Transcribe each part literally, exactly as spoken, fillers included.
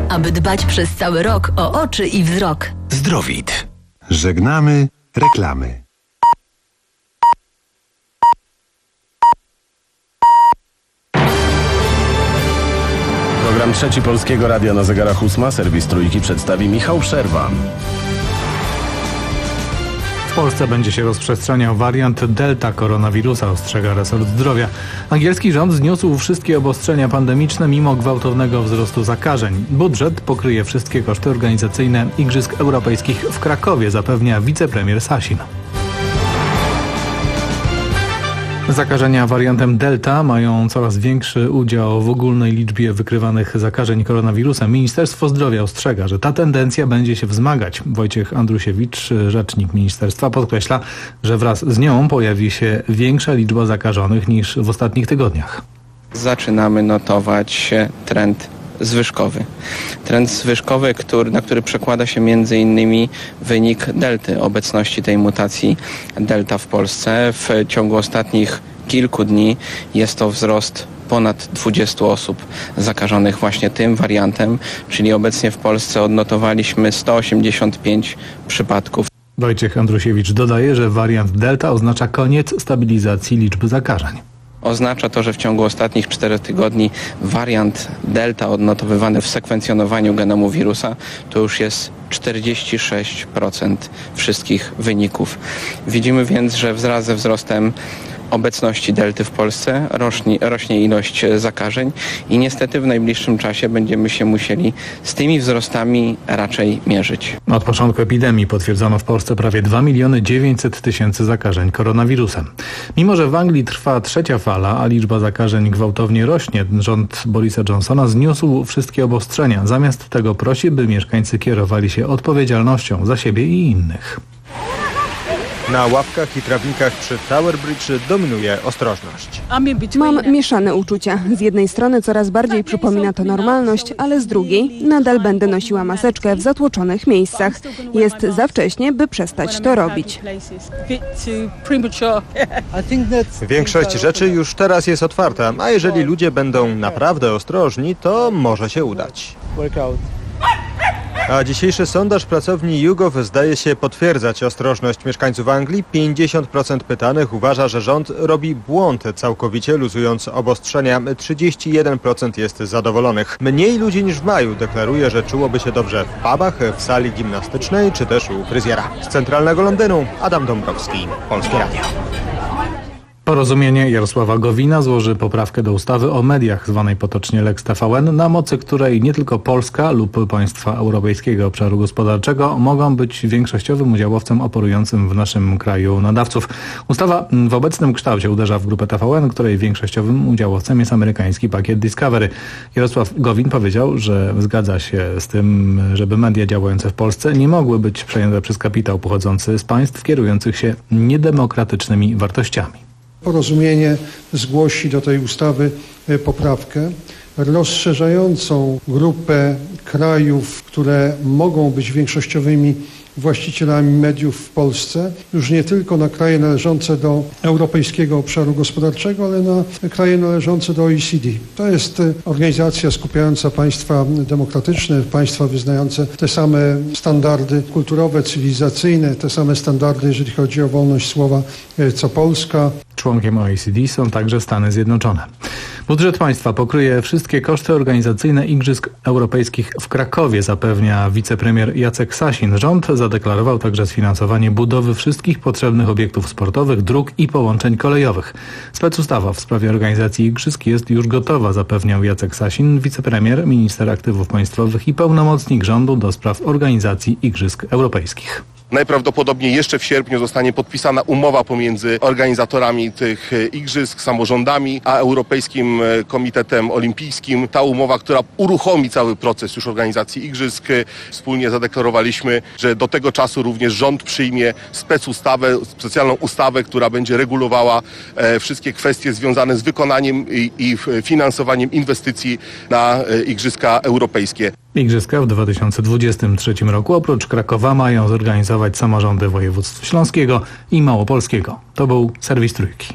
aby dbać przez cały rok o oczy i wzrok. Zdrowit. Żegnamy reklamy. Program trzeci Polskiego Radia na zegarach ósma. Serwis Trójki przedstawi Michał Przerwa. W Polsce będzie się rozprzestrzeniał wariant Delta koronawirusa, ostrzega resort zdrowia. Angielski rząd zniósł wszystkie obostrzenia pandemiczne mimo gwałtownego wzrostu zakażeń. Budżet pokryje wszystkie koszty organizacyjne Igrzysk Europejskich w Krakowie, zapewnia wicepremier Sasin. Zakażenia wariantem Delta mają coraz większy udział w ogólnej liczbie wykrywanych zakażeń koronawirusem. Ministerstwo Zdrowia ostrzega, że ta tendencja będzie się wzmagać. Wojciech Andrusiewicz, rzecznik ministerstwa, podkreśla, że wraz z nią pojawi się większa liczba zakażonych niż w ostatnich tygodniach. Zaczynamy notować trend zwyżkowy. Trend zwyżkowy, który, na który przekłada się między innymi wynik delty, obecności tej mutacji delta w Polsce. W ciągu ostatnich kilku dni jest to wzrost ponad dwudziestu osób zakażonych właśnie tym wariantem, czyli obecnie w Polsce odnotowaliśmy sto osiemdziesiąt pięć przypadków. Wojciech Andrusiewicz dodaje, że wariant delta oznacza koniec stabilizacji liczby zakażeń. Oznacza to, że w ciągu ostatnich czterech tygodni wariant delta odnotowywany w sekwencjonowaniu genomu wirusa to już jest czterdzieści sześć procent wszystkich wyników. Widzimy więc, że wraz ze wzrostem obecności delty w Polsce rośnie, rośnie ilość zakażeń i niestety w najbliższym czasie będziemy się musieli z tymi wzrostami raczej mierzyć. Od początku epidemii potwierdzono w Polsce prawie dwa miliony dziewięćset tysięcy zakażeń koronawirusem. Mimo że w Anglii trwa trzecia fala, a liczba zakażeń gwałtownie rośnie, rząd Borisa Johnsona zniósł wszystkie obostrzenia. Zamiast tego prosi, by mieszkańcy kierowali się odpowiedzialnością za siebie i innych. Na ławkach i trawnikach przy Tower Bridge dominuje ostrożność. Mam mieszane uczucia. Z jednej strony coraz bardziej przypomina to normalność, ale z drugiej nadal będę nosiła maseczkę w zatłoczonych miejscach. Jest za wcześnie, by przestać to robić. Większość rzeczy już teraz jest otwarta, a jeżeli ludzie będą naprawdę ostrożni, to może się udać. A dzisiejszy sondaż pracowni YouGov zdaje się potwierdzać ostrożność mieszkańców Anglii. pięćdziesiąt procent pytanych uważa, że rząd robi błąd, całkowicie luzując obostrzenia. trzydzieści jeden procent jest zadowolonych. Mniej ludzi niż w maju deklaruje, że czułoby się dobrze w pubach, w sali gimnastycznej czy też u fryzjera. Z centralnego Londynu Adam Dąbrowski, Polskie Radio. Porozumienie Jarosława Gowina złoży poprawkę do ustawy o mediach, zwanej potocznie Lex T V N, na mocy której nie tylko Polska lub państwa Europejskiego Obszaru Gospodarczego mogą być większościowym udziałowcem operującym w naszym kraju nadawców. Ustawa w obecnym kształcie uderza w grupę T V N, której większościowym udziałowcem jest amerykański pakiet Discovery. Jarosław Gowin powiedział, że zgadza się z tym, żeby media działające w Polsce nie mogły być przejęte przez kapitał pochodzący z państw kierujących się niedemokratycznymi wartościami. Porozumienie zgłosi do tej ustawy poprawkę rozszerzającą grupę krajów, które mogą być większościowymi właścicielami mediów w Polsce, już nie tylko na kraje należące do Europejskiego Obszaru Gospodarczego, ale na kraje należące do O E C D. To jest organizacja skupiająca państwa demokratyczne, państwa wyznające te same standardy kulturowe, cywilizacyjne, te same standardy, jeżeli chodzi o wolność słowa, co Polska. Członkiem O E C D są także Stany Zjednoczone. Budżet państwa pokryje wszystkie koszty organizacyjne Igrzysk Europejskich w Krakowie, zapewnia wicepremier Jacek Sasin. Rząd zadeklarował także sfinansowanie budowy wszystkich potrzebnych obiektów sportowych, dróg i połączeń kolejowych. Specustawa w sprawie organizacji Igrzysk jest już gotowa, zapewniał Jacek Sasin, wicepremier, minister aktywów państwowych i pełnomocnik rządu do spraw organizacji Igrzysk Europejskich. Najprawdopodobniej jeszcze w sierpniu zostanie podpisana umowa pomiędzy organizatorami tych igrzysk, samorządami, a Europejskim Komitetem Olimpijskim. Ta umowa, która uruchomi cały proces już organizacji igrzysk. Wspólnie zadeklarowaliśmy, że do tego czasu również rząd przyjmie specustawę, specjalną ustawę, która będzie regulowała wszystkie kwestie związane z wykonaniem i, i finansowaniem inwestycji na igrzyska europejskie. Igrzyska w dwa tysiące dwudziestym trzecim roku oprócz Krakowa mają zorganizować samorządy województw śląskiego i małopolskiego. To był serwis Trójki.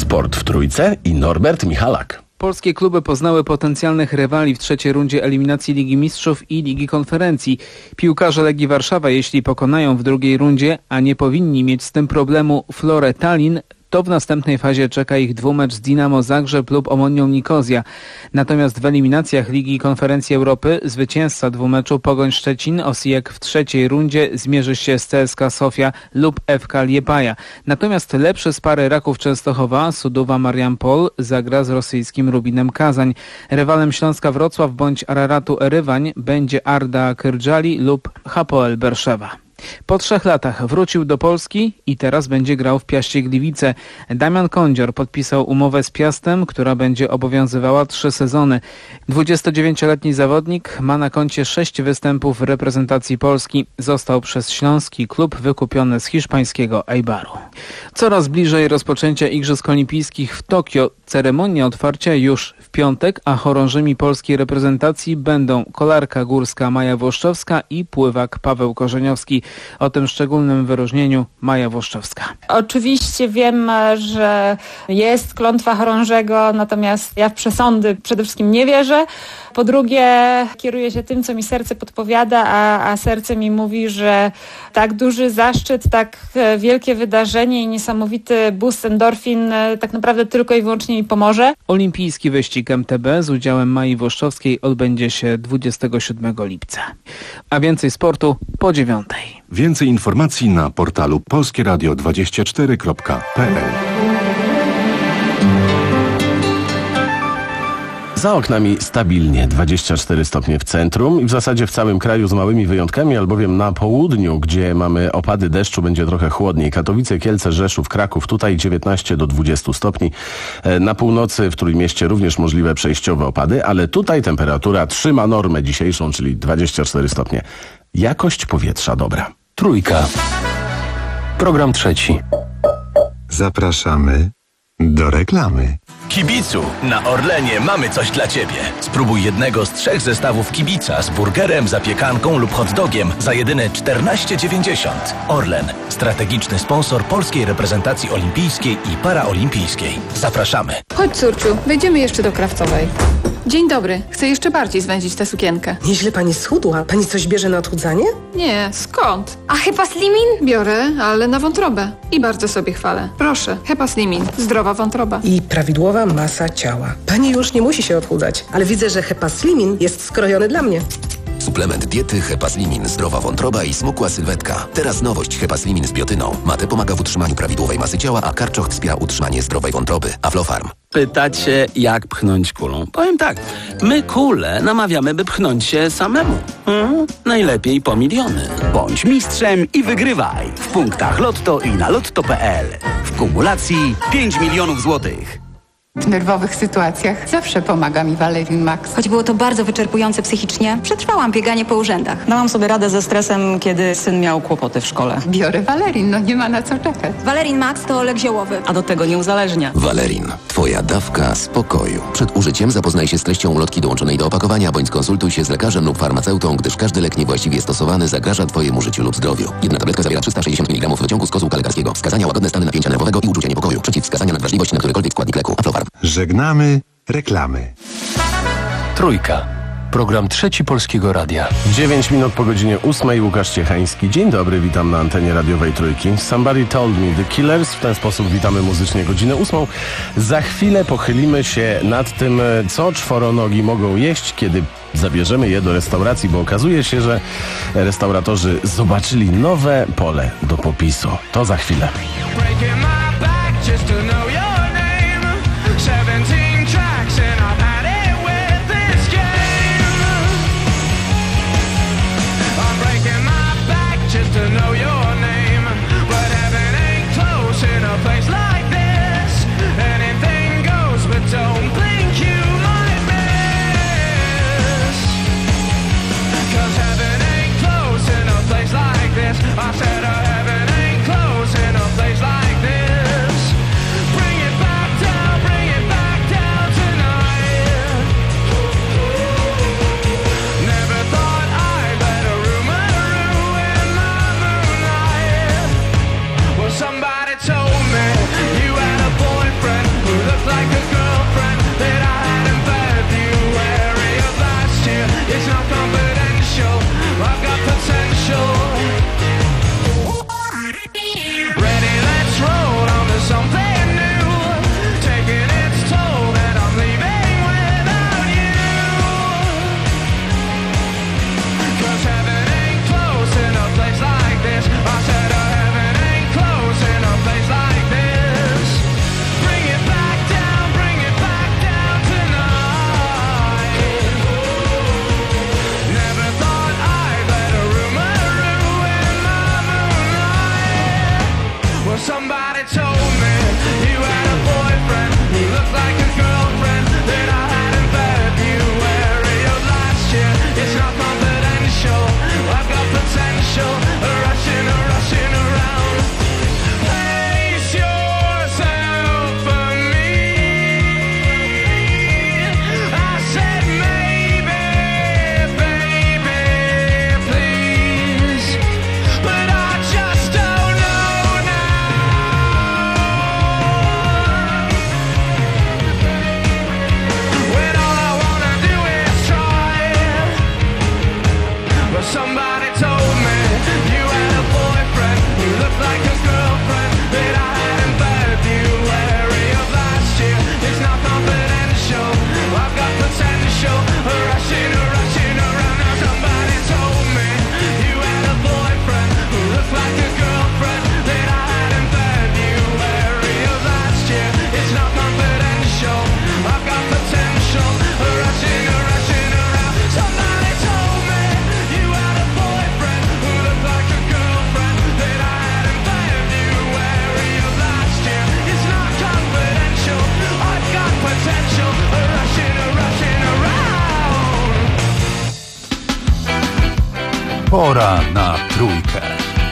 Sport w trójce i Norbert Michalak. Polskie kluby poznały potencjalnych rywali w trzeciej rundzie eliminacji Ligi Mistrzów i Ligi Konferencji. Piłkarze Legii Warszawa, jeśli pokonają w drugiej rundzie, a nie powinni mieć z tym problemu Florę Tallin, to w następnej fazie czeka ich dwumecz z Dinamo Zagrzeb lub Omonią Nikozja. Natomiast w eliminacjach Ligi Konferencji Europy zwycięzca dwumeczu Pogoń Szczecin Osijek w trzeciej rundzie zmierzy się z C S K a Sofia lub F K Liepaja. Natomiast lepszy z pary Raków Częstochowa Suduwa Mariampol zagra z rosyjskim Rubinem Kazań. Rywalem Śląska Wrocław bądź Araratu Erywań będzie Arda Kyrджali lub Hapoel Berszewa. Po trzech latach wrócił do Polski i teraz będzie grał w Piaście Gliwice. Damian Kądzior podpisał umowę z Piastem, która będzie obowiązywała trzy sezony. dwudziestodziewięcioletni zawodnik ma na koncie sześć występów w reprezentacji Polski. Został przez śląski klub wykupiony z hiszpańskiego Eibaru. Coraz bliżej rozpoczęcia Igrzysk Olimpijskich w Tokio. Ceremonia otwarcia już w piątek, a chorążymi polskiej reprezentacji będą kolarka górska Maja Włoszczowska i pływak Paweł Korzeniowski. O tym szczególnym wyróżnieniu Maja Włoszczowska. Oczywiście wiem, że jest klątwa chorążego, natomiast ja w przesądy przede wszystkim nie wierzę. Po drugie, kieruję się tym, co mi serce podpowiada, a, a serce mi mówi, że tak duży zaszczyt, tak wielkie wydarzenie i niesamowity boost endorfin tak naprawdę tylko i wyłącznie mi pomoże. Olimpijski wyścig M T B z udziałem Mai Włoszczowskiej odbędzie się dwudziestego siódmego lipca. A więcej sportu po dziewiątej. Więcej informacji na portalu polskie radio dwadzieścia cztery kropka p l. Za oknami stabilnie dwadzieścia cztery stopnie w centrum i w zasadzie w całym kraju z małymi wyjątkami, albowiem na południu, gdzie mamy opady deszczu, będzie trochę chłodniej. Katowice, Kielce, Rzeszów, Kraków, tutaj dziewiętnaście do dwudziestu stopni. Na północy w Trójmieście również możliwe przejściowe opady, ale tutaj temperatura trzyma normę dzisiejszą, czyli dwadzieścia cztery stopnie. Jakość powietrza dobra. Trójka. Program trzeci. Zapraszamy do reklamy. Kibicu, na Orlenie mamy coś dla Ciebie. Spróbuj jednego z trzech zestawów kibica z burgerem, zapiekanką lub hot dogiem za jedyne czternaście dziewięćdziesiąt. Orlen, strategiczny sponsor polskiej reprezentacji olimpijskiej i paraolimpijskiej. Zapraszamy. Chodź, córciu, wejdziemy jeszcze do Krawcowej. Dzień dobry, chcę jeszcze bardziej zwędzić tę sukienkę. Nieźle pani schudła. Pani coś bierze na odchudzanie? Nie, skąd? A Hepa Slimin? Biorę, ale na wątrobę. I bardzo sobie chwalę. Proszę, Hepa Slimin, zdrowa wątroba. I prawidłowa masa ciała. Pani już nie musi się odchudzać, ale widzę, że Hepa Slimin jest skrojony dla mnie. Suplement diety Hepa Slimin, zdrowa wątroba i smukła sylwetka. Teraz nowość Hepa Slimin z biotyną. Mate pomaga w utrzymaniu prawidłowej masy ciała, a karczoch wspiera utrzymanie zdrowej wątroby. Aflofarm. Pytacie, jak pchnąć kulą? Powiem tak, my kulę namawiamy, by pchnąć się samemu. Hmm? Najlepiej po miliony. Bądź mistrzem i wygrywaj w punktach Lotto i na lotto kropka p l. W kumulacji pięć milionów złotych. W nerwowych sytuacjach zawsze pomaga mi Valerin Max. Choć było to bardzo wyczerpujące psychicznie, przetrwałam bieganie po urzędach. Dałam sobie radę ze stresem, kiedy syn miał kłopoty w szkole. Biorę Valerin, no nie ma na co czekać. Valerin Max to lek ziołowy. A do tego nie uzależnia. Valerin. Twoja dawka spokoju. Przed użyciem zapoznaj się z treścią ulotki dołączonej do opakowania, bądź skonsultuj się z lekarzem lub farmaceutą, gdyż każdy lek niewłaściwie stosowany zagraża Twojemu życiu lub zdrowiu. Jedna tabletka zawiera trzysta sześćdziesiąt miligramów wyciągu z kozłka lekarskiego. Wskazania łagodne stany napięcia nerwowego i uczucia niepokoju. Przeciwwskazania nadwrażliwość na którykolwiek składnik leku. Aflofarm. Żegnamy reklamy. Trójka. Program trzeci Polskiego Radia. dziewięć minut po godzinie ósmej. Łukasz Ciechański. Dzień dobry, witam na antenie radiowej Trójki. Somebody Told Me The Killers. W ten sposób witamy muzycznie godzinę ósmą. Za chwilę pochylimy się nad tym, co czworonogi mogą jeść, kiedy zabierzemy je do restauracji, bo okazuje się, że restauratorzy zobaczyli nowe pole do popisu. To za chwilę. I said, oh, heaven ain't close in a place like this. Pora na trójkę.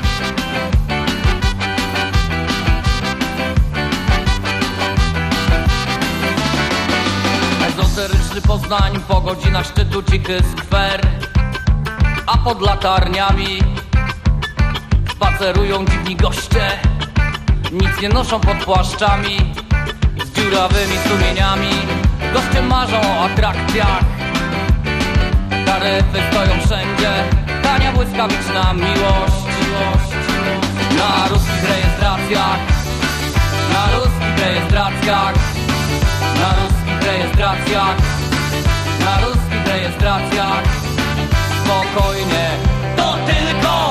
Ezoteryczny Poznań, po godzinach szczytu cichy skwer, a pod latarniami spacerują dziwni goście. Nic nie noszą pod płaszczami z dziurawymi sumieniami. Goście marzą o atrakcjach, taryfy stoją wszędzie, tania błyskawiczna miłość. Na ruskich rejestracjach, na ruskich rejestracjach, na ruskich rejestracjach, na ruskich rejestracjach. Spokojnie, to tylko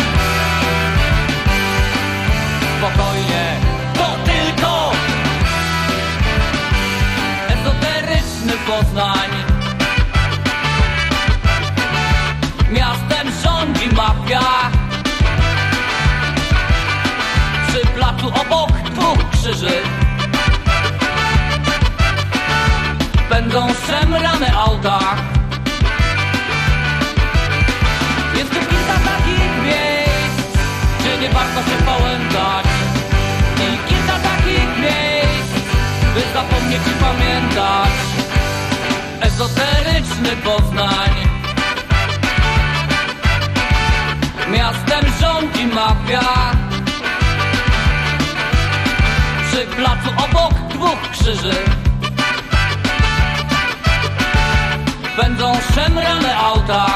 spokojnie, to tylko ezoteryczny Poznań. Miastem rządzi mafia. Przy placu obok dwóch krzyży będą szemrane auta. Jest tu kilka takich miejsc, gdzie nie warto się pałętać, i kilka takich miejsc, by zapomnieć i pamiętać. Ezoteryczny Poznań. Miastem rządzi mafia. Przy placu obok dwóch krzyży będą szemrane auta.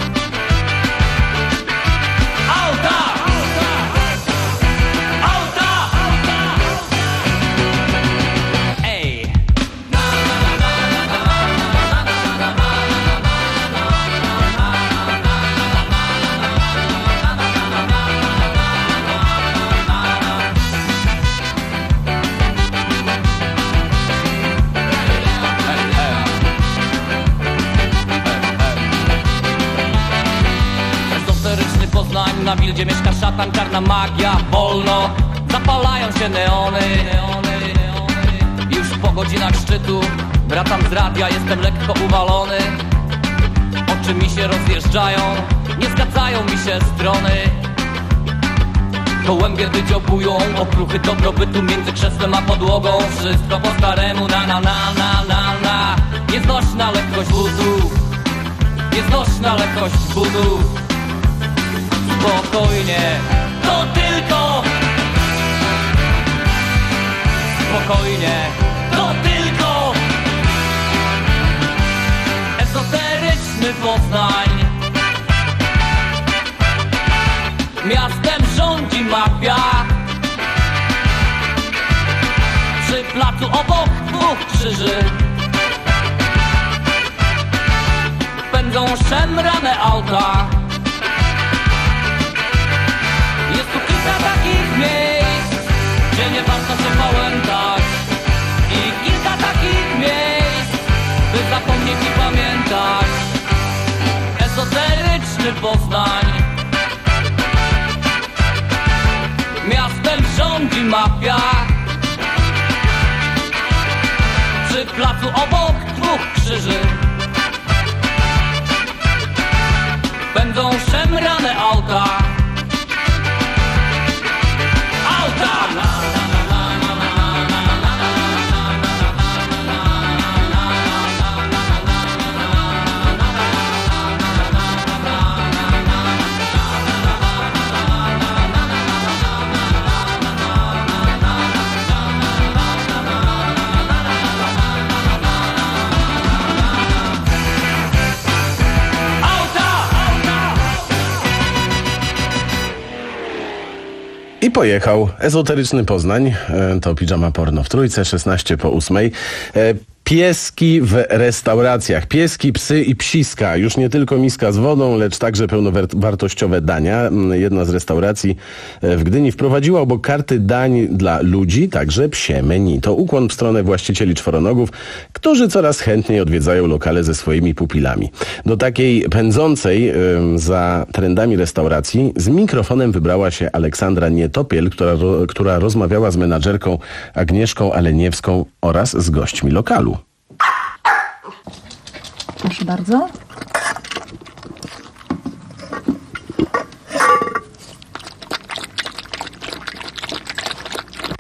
Auta! Auta! Ej! Poznań, na Wildzie mieszka szatan, czarna magia, wolno zapalają się neony. Już po godzinach szczytu wracam z radia, jestem lekko uwalony. Oczy mi się rozjeżdżają, nie zgadzają mi się strony. Gołębie wydziobują okruchy dobrobytu między krzesłem a podłogą. Wszystko po staremu, na na na na na na. Nieznośna lekkość butów, nieznośna lekkość butów. Spokojnie, to tylko spokojnie, to tylko ezoteryczny Poznań. Miastem rządzi mafia. Przy placu obok dwóch krzyży pędzą szemrane auta. Jest tu kilka takich miejsc, gdzie nie warto się pałętać, i kilka takich miejsc, by zapomnieć i pamiętać. Ezoteryczny Poznań. Miastem rządzi mafia. Przy placu obok dwóch krzyży będą szemrane auta. I pojechał ezoteryczny Poznań, to Pijama Porno w trójce, szesnaście po ósmej. Pieski w restauracjach. Pieski, psy i psiska. Już nie tylko miska z wodą, lecz także pełnowartościowe dania. Jedna z restauracji w Gdyni wprowadziła obok karty dań dla ludzi także psie menu. To ukłon w stronę właścicieli czworonogów, którzy coraz chętniej odwiedzają lokale ze swoimi pupilami. Do takiej pędzącej za trendami restauracji z mikrofonem wybrała się Aleksandra Nietopiel, która, która rozmawiała z menadżerką Agnieszką Aleniewską oraz z gośćmi lokalu. Proszę bardzo.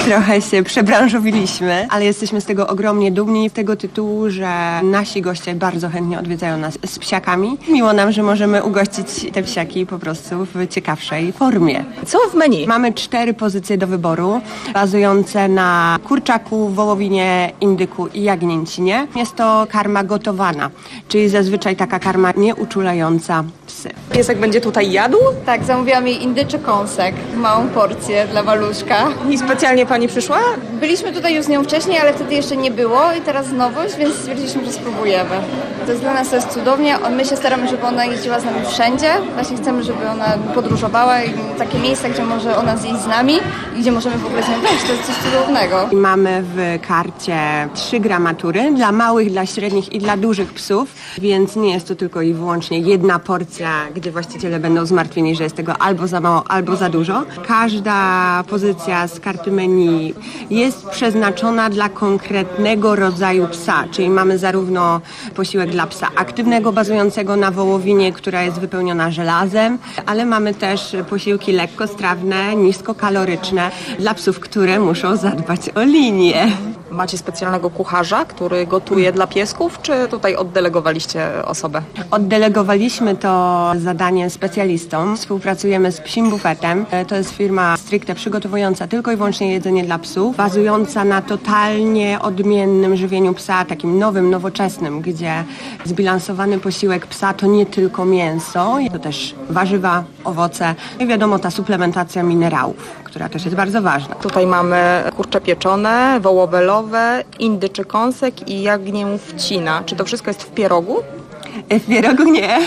Trochę się przebranżowiliśmy, ale jesteśmy z tego ogromnie dumni, z tego tytułu, że nasi goście bardzo chętnie odwiedzają nas z psiakami. Miło nam, że możemy ugościć te psiaki po prostu w ciekawszej formie. Co w menu? Mamy cztery pozycje do wyboru, bazujące na kurczaku, wołowinie, indyku i jagnięcinie. Jest to karma gotowana, czyli zazwyczaj taka karma nieuczulająca psy. Piesek będzie tutaj jadł? Tak, zamówiłam jej indyczy kąsek, małą porcję dla maluszka. I specjalnie pani przyszła? Byliśmy tutaj już z nią wcześniej, ale wtedy jeszcze nie było i teraz nowość, więc stwierdziliśmy, że spróbujemy. To jest dla nas to jest cudownie. My się staramy, żeby ona jeździła z nami wszędzie. Właśnie chcemy, żeby ona podróżowała i takie miejsca, gdzie może ona zjeść z nami i gdzie możemy w ogóle z nią wejść. To jest coś cudownego. I mamy w karcie trzy gramatury dla małych, dla średnich i dla dużych psów, więc nie jest to tylko i wyłącznie jedna porcja, gdy właściciele będą zmartwieni, że jest tego albo za mało, albo za dużo. Każda pozycja z karty menu jest przeznaczona dla konkretnego rodzaju psa, czyli mamy zarówno posiłek dla psa aktywnego, bazującego na wołowinie, która jest wypełniona żelazem, ale mamy też posiłki lekkostrawne, niskokaloryczne dla psów, które muszą zadbać o linię. Macie specjalnego kucharza, który gotuje dla piesków, czy tutaj oddelegowaliście osobę? Oddelegowaliśmy to zadanie specjalistom. Współpracujemy z Psim Bufetem. To jest firma stricte przygotowująca tylko i wyłącznie jedzenie dla psów, bazująca na totalnie odmiennym żywieniu psa, takim nowym, nowoczesnym, gdzie zbilansowany posiłek psa to nie tylko mięso, to też warzywa, owoce i wiadomo ta suplementacja minerałów, która też jest bardzo ważna. Tutaj mamy kurcze pieczone, wołowelowe, indyczy kąsek i jagnięcina. Czy to wszystko jest w pierogu? W pierogu nie.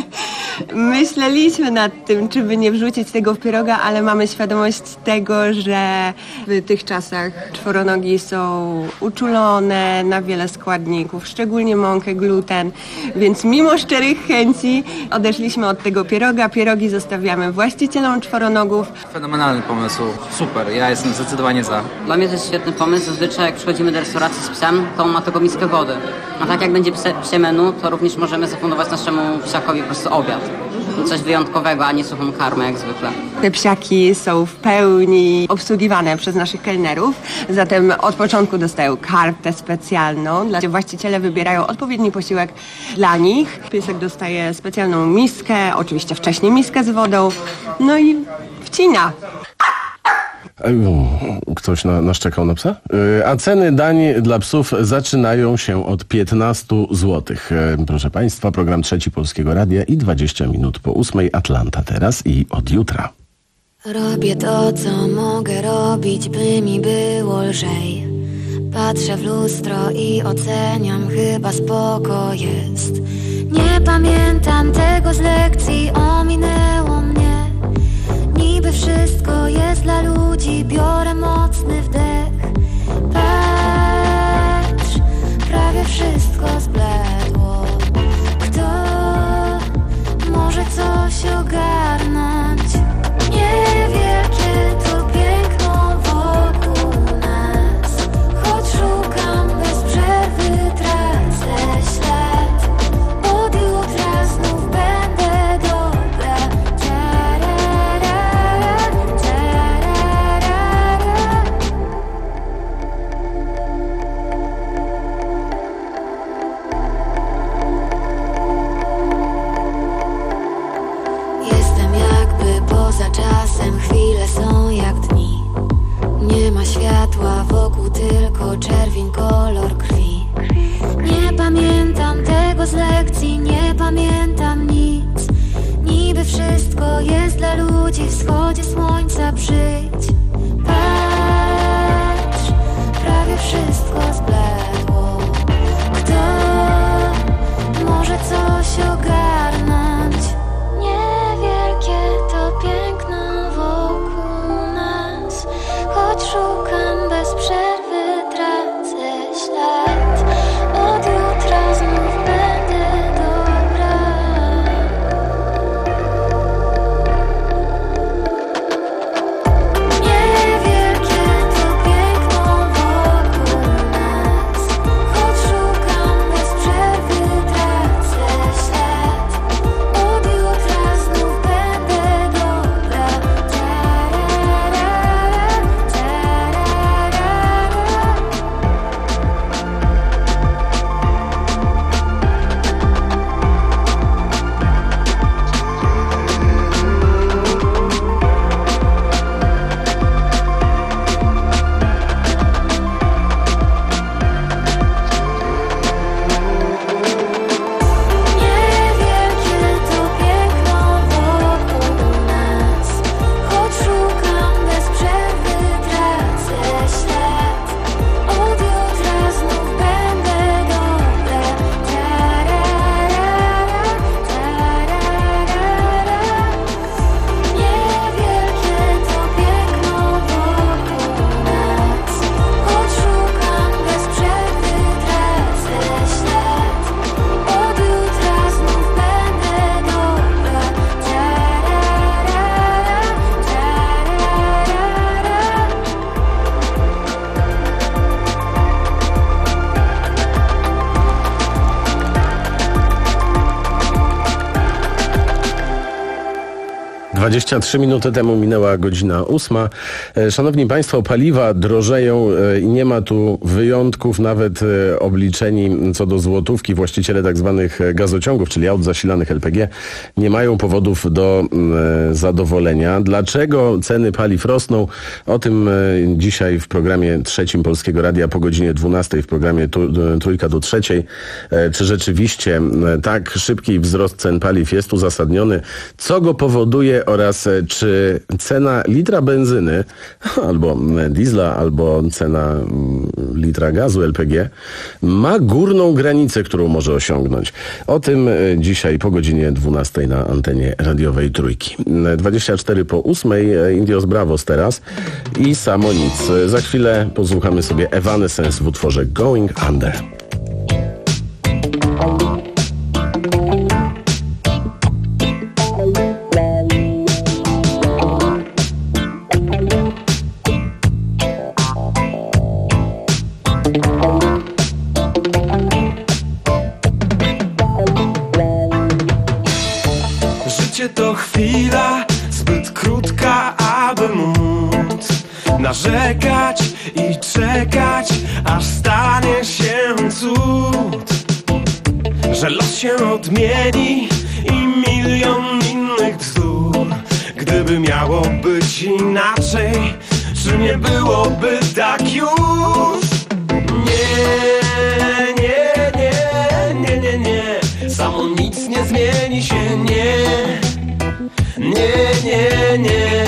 Myśleliśmy nad tym, czy by nie wrzucić tego w pieroga, ale mamy świadomość tego, że w tych czasach czworonogi są uczulone na wiele składników, szczególnie mąkę, gluten, więc mimo szczerych chęci odeszliśmy od tego pieroga. Pierogi zostawiamy właścicielom czworonogów. Fenomenalny pomysł, super, ja jestem zdecydowanie za. Dla mnie to jest świetny pomysł, zazwyczaj jak przychodzimy do restauracji z psem, to on ma tylko miskę wody. A tak jak będzie pse, psie menu, to również możemy zafundować naszemu psiakowi po prostu obiad. Coś wyjątkowego, a nie suchą karmę jak zwykle. Te psiaki są w pełni obsługiwane przez naszych kelnerów, zatem od początku dostają kartę specjalną. Dla właściciele wybierają odpowiedni posiłek dla nich. Piesek dostaje specjalną miskę, oczywiście wcześniej miskę z wodą, no i wcina. Ktoś na, naszczekał na psa? A ceny dań dla psów zaczynają się od piętnaście złotych. Proszę Państwa, program Trzeci Polskiego Radia i dwadzieścia minut po ósmej. Atlanta teraz i od jutra. Robię to, co mogę robić, by mi było lżej. Patrzę w lustro i oceniam, chyba spoko jest. Nie pamiętam tego z lekcji, ominęło mnie. Niby wszystko jest dla ludzi, biorę mocny wdech. Patrz, prawie wszystko zbledło. Kto może coś ogarnąć? Nie wie, czy to piękno wokół nas. Choć szukam bez przerwy, tracę ślad. Od jutra znów będę dobra. Czasem chwile są jak dni. Nie ma światła wokół, tylko czerwień, kolor krwi. Nie pamiętam tego z lekcji, nie pamiętam nic. Niby wszystko jest dla ludzi, wschodzie słońca przyjdź. Patrz, prawie wszystko zbledło. Kto może coś ogarnąć? Niewielkie to piękno wokół nas. Choć szukam bez przerwy, tracę ślad. Od jutra znów będę dobra. Nie dwadzieścia trzy minuty temu minęła godzina ósma. Szanowni Państwo, paliwa drożeją i nie ma tu wyjątków, nawet obliczeni co do złotówki. Właściciele tak zwanych gazociągów, czyli aut zasilanych L P G, nie mają powodów do zadowolenia. Dlaczego ceny paliw rosną? O tym dzisiaj w programie trzecim Polskiego Radia po godzinie dwunastej, w programie Trójka do trzeciej. Czy rzeczywiście tak szybki wzrost cen paliw jest uzasadniony? Co go powoduje oraz czy cena litra benzyny albo diesla, albo cena litra gazu L P G ma górną granicę, którą może osiągnąć? O tym dzisiaj po godzinie dwunastej na antenie radiowej Trójki. dwadzieścia cztery po ósmej, Indios Bravos teraz i Samo Nic. Za chwilę posłuchamy sobie Evanescence w utworze Going Under. Życie to chwila zbyt krótka, aby móc narzekać i czekać, aż stanie się cud, że los się odmieni i milion innych bzdur. Gdyby miało być inaczej, czy nie byłoby tak już? Nie, nie, nie, nie, nie, nie. Samo nic nie zmieni się, nie, nie, nie, nie.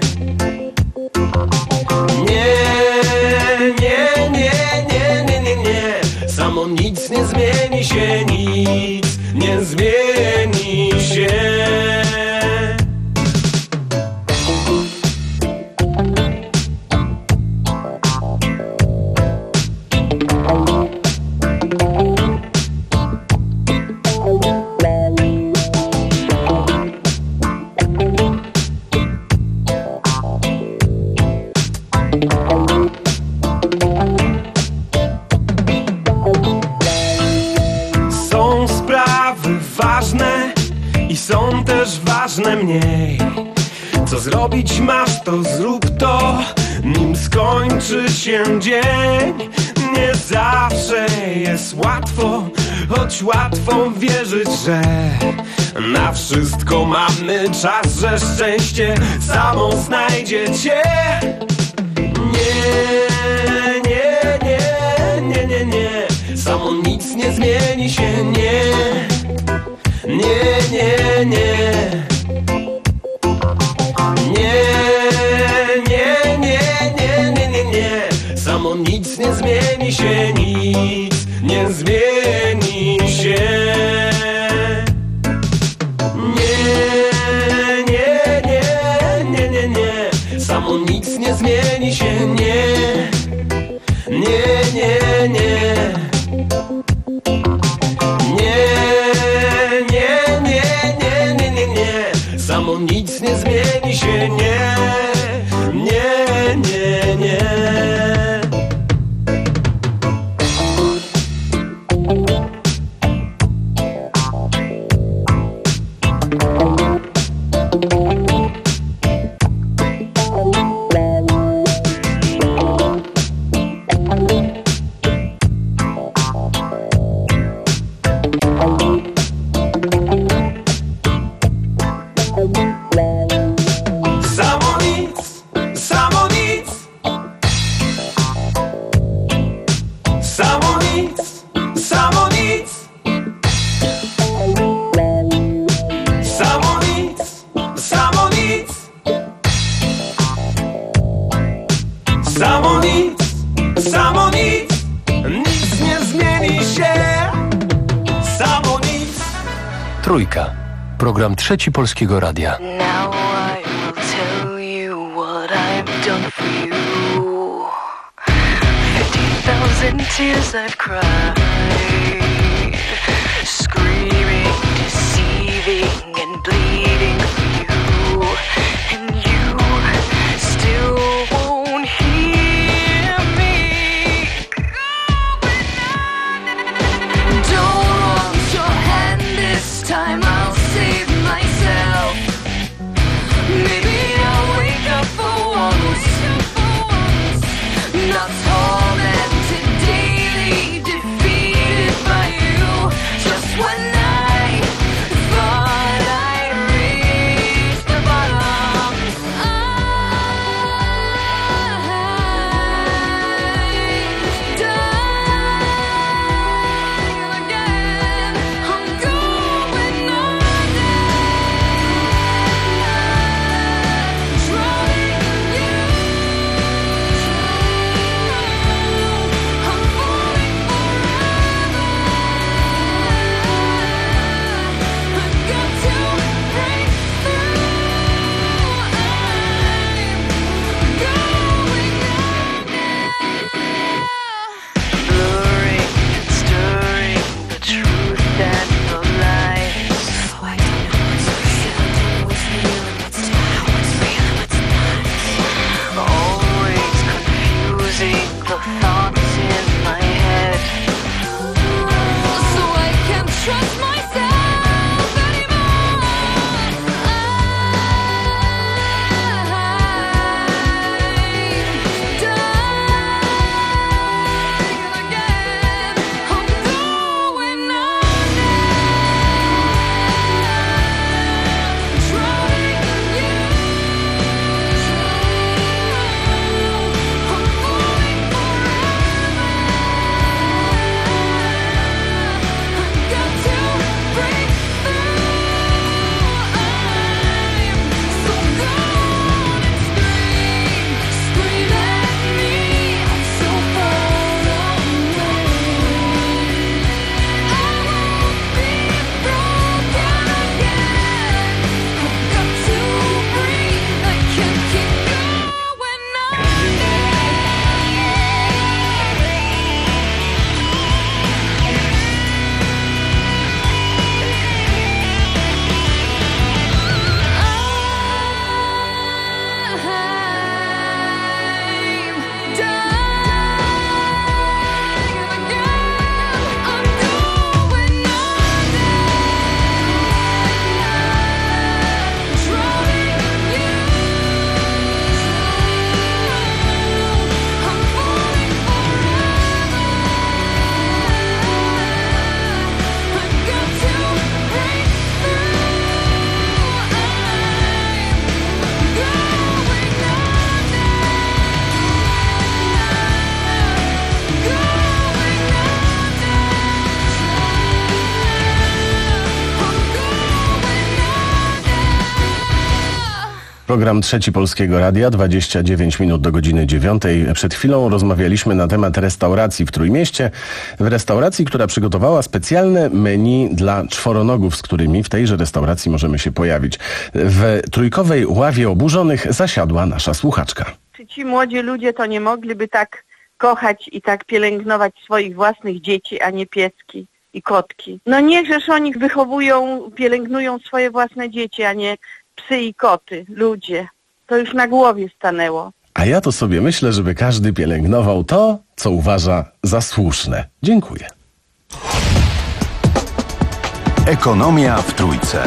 Nie, nie, nie, nie, nie, nie, nie. Samo nic nie zmieni się, nic nie zmieni się. Są sprawy ważne i są też ważne mniej. Co zrobić masz, to zrób to, nim skończy się dzień. Nie zawsze jest łatwo, choć łatwo wierzyć, że na wszystko mamy czas, że szczęście samo znajdzie cię. Nie, nie, nie, nie, nie, nie. Samo nic nie zmieni się, nie, nie, nie, nie. Nie, nie, nie, nie, nie, nie, nie. Samo nic nie zmieni się, nic nie zmieni się. Nie, nie, nie, nie, nie, nie. Samo nic nie zmieni się, nie, nie, nie, nie. Nie, nie, nie, nie, nie, nie, nie. Samo nic nie zmieni się, nie, nie, nie, nie. Samo nic, samo nic. Samo nic, samo nic. Samo nic, samo nic. Samo nic, samo nic. Nic nie zmieni się. Samo nic. Trójka. Program trzeci Polskiego Radia. Now I will tell you what I've done for you. Fifty thousand tears I've cried, screaming, deceiving and bleeding for you, and you still won't hear me. Don't want your hand this time, I'll save myself. Program Trzeci Polskiego Radia, dwadzieścia dziewięć minut do godziny dziewiątej. Przed chwilą rozmawialiśmy na temat restauracji w Trójmieście. W restauracji, która przygotowała specjalne menu dla czworonogów, z którymi w tejże restauracji możemy się pojawić. W trójkowej ławie oburzonych zasiadła nasza słuchaczka. Czy ci młodzi ludzie to nie mogliby tak kochać i tak pielęgnować swoich własnych dzieci, a nie pieski i kotki? No niechżeż oni wychowują, pielęgnują swoje własne dzieci, a nie psy i koty, ludzie. To już na głowie stanęło. A ja to sobie myślę, żeby każdy pielęgnował to, co uważa za słuszne. Dziękuję. Ekonomia w Trójce.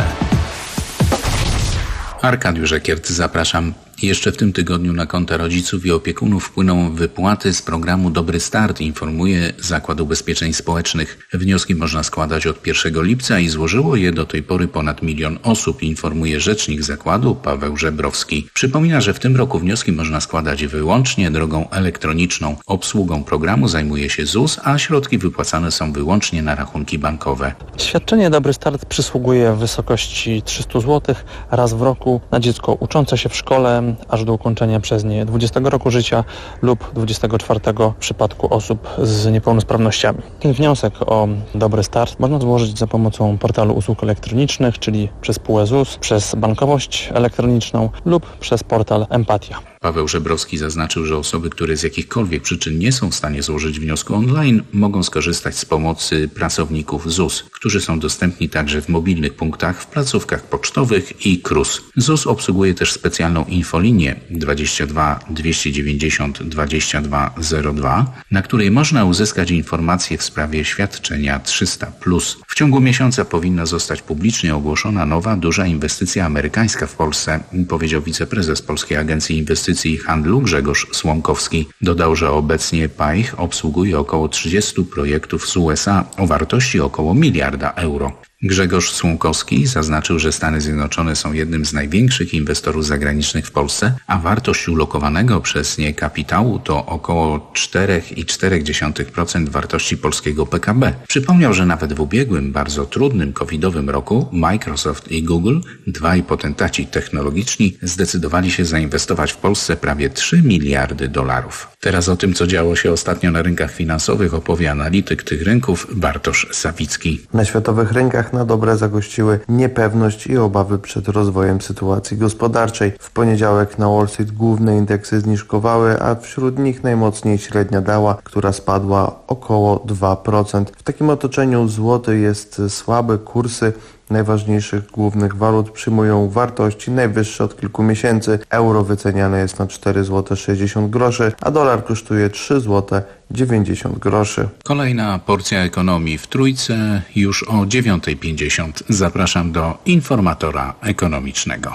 Arkadiusz Ekiert, zapraszam. Jeszcze w tym tygodniu na konta rodziców i opiekunów wpłyną wypłaty z programu Dobry Start, informuje Zakład Ubezpieczeń Społecznych. Wnioski można składać od pierwszego lipca i złożyło je do tej pory ponad milion osób, informuje rzecznik zakładu Paweł Żebrowski. Przypomina, że w tym roku wnioski można składać wyłącznie drogą elektroniczną. Obsługą programu zajmuje się Z U S, a środki wypłacane są wyłącznie na rachunki bankowe. Świadczenie Dobry Start przysługuje w wysokości trzysta złotych raz w roku na dziecko uczące się w szkole, aż do ukończenia przez nie dwudziestego roku życia lub dwudziestego czwartego w przypadku osób z niepełnosprawnościami. Ten wniosek o Dobry Start można złożyć za pomocą portalu usług elektronicznych, czyli przez P U E Z U S, przez bankowość elektroniczną lub przez portal Empatia. Paweł Żebrowski zaznaczył, że osoby, które z jakichkolwiek przyczyn nie są w stanie złożyć wniosku online, mogą skorzystać z pomocy pracowników Z U S, którzy są dostępni także w mobilnych punktach, w placówkach pocztowych i K R U S. Z U S obsługuje też specjalną infolinię dwadzieścia dwa dwieście dziewięćdziesiąt dwadzieścia dwa zero dwa, na której można uzyskać informacje w sprawie świadczenia trzysta plus. W ciągu miesiąca powinna zostać publicznie ogłoszona nowa, duża inwestycja amerykańska w Polsce, powiedział wiceprezes Polskiej Agencji Inwestycji i Handlu Grzegorz Słomkowski. Dodał, że obecnie P A I H obsługuje około trzydziestu projektów z U S A o wartości około miliarda euro. Grzegorz Słomkowski zaznaczył, że Stany Zjednoczone są jednym z największych inwestorów zagranicznych w Polsce, a wartość ulokowanego przez nie kapitału to około cztery przecinek cztery procent wartości polskiego P K B. Przypomniał, że nawet w ubiegłym, bardzo trudnym covidowym roku Microsoft i Google, dwaj potentaci technologiczni, zdecydowali się zainwestować w Polsce prawie trzy miliardy dolarów. Teraz o tym, co działo się ostatnio na rynkach finansowych, opowie analityk tych rynków Bartosz Sawicki. Na światowych rynkach na dobre zagościły niepewność i obawy przed rozwojem sytuacji gospodarczej. W poniedziałek na Wall Street główne indeksy zniżkowały, a wśród nich najmocniej średnia Dowa, która spadła około dwa procent. W takim otoczeniu złoty jest słaby, kursy najważniejszych głównych walut przyjmują wartości najwyższe od kilku miesięcy. Euro wyceniane jest na cztery złote sześćdziesiąt groszy, a dolar kosztuje trzy złote dziewięćdziesiąt groszy. Kolejna porcja ekonomii w Trójce już o dziewiąta pięćdziesiąt. Zapraszam do informatora ekonomicznego.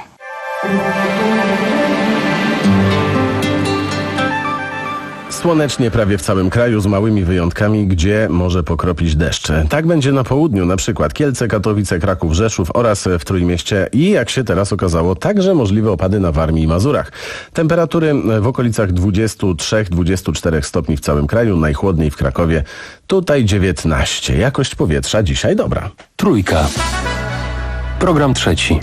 Słonecznie prawie w całym kraju, z małymi wyjątkami, gdzie może pokropić deszcz. Tak będzie na południu, na przykład Kielce, Katowice, Kraków, Rzeszów oraz w Trójmieście i, jak się teraz okazało, także możliwe opady na Warmii i Mazurach. Temperatury w okolicach dwadzieścia trzy do dwudziestu czterech stopni w całym kraju, najchłodniej w Krakowie, tutaj dziewiętnaście. Jakość powietrza dzisiaj dobra. Trójka. Program trzeci.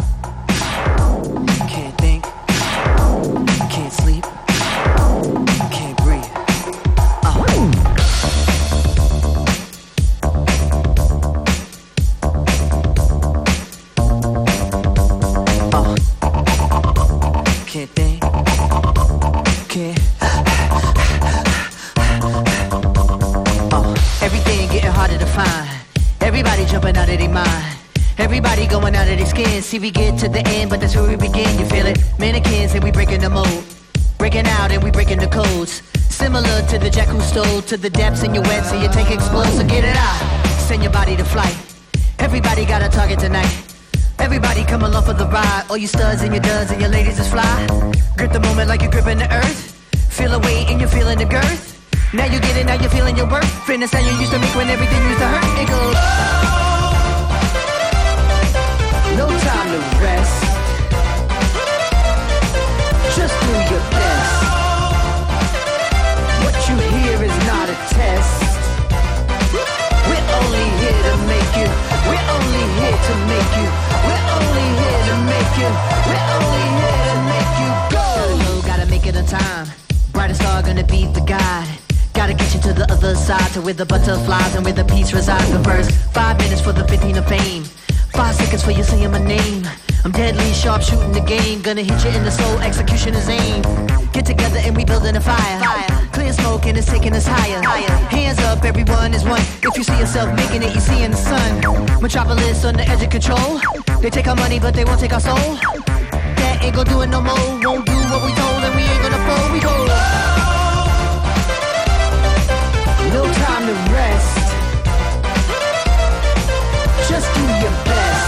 Everybody going out of their skin. See, we get to the end, but that's where we begin. You feel it? Mannequins and we breaking the mold. Breaking out and we breaking the codes. Similar to the jack who stole to the depths in your wet, so you take explode, so get it out. Send your body to flight. Everybody got a target tonight. Everybody come along for the ride. All you studs and your duds and your ladies is fly. Grip the moment like you're gripping the earth. Feel a weight and you're feeling the girth. Now you get it, now you're feeling your worth. Fitness that you used to make when everything used to hurt. It goes. No time to rest. Just do your best. What you hear is not a test. We're only here to make you. We're only here to make you. We're only here to make you. We're only here to make you. to where the butterflies and where the peace resides. But first, five minutes for the fifteen of fame. Five seconds for you saying my name. I'm deadly sharp shooting the game. Gonna hit you in the soul, execution is aim. Get together and we building a fire. fire. Clear smoke and it's taking us higher. higher. Hands up, everyone is one. If you see yourself making it, you see in the sun. Metropolis on the edge of control. They take our money, but they won't take our soul. That ain't gonna do it no more. Won't do what we told, and we ain't gonna fold. We go. No time to rest. Just do your best.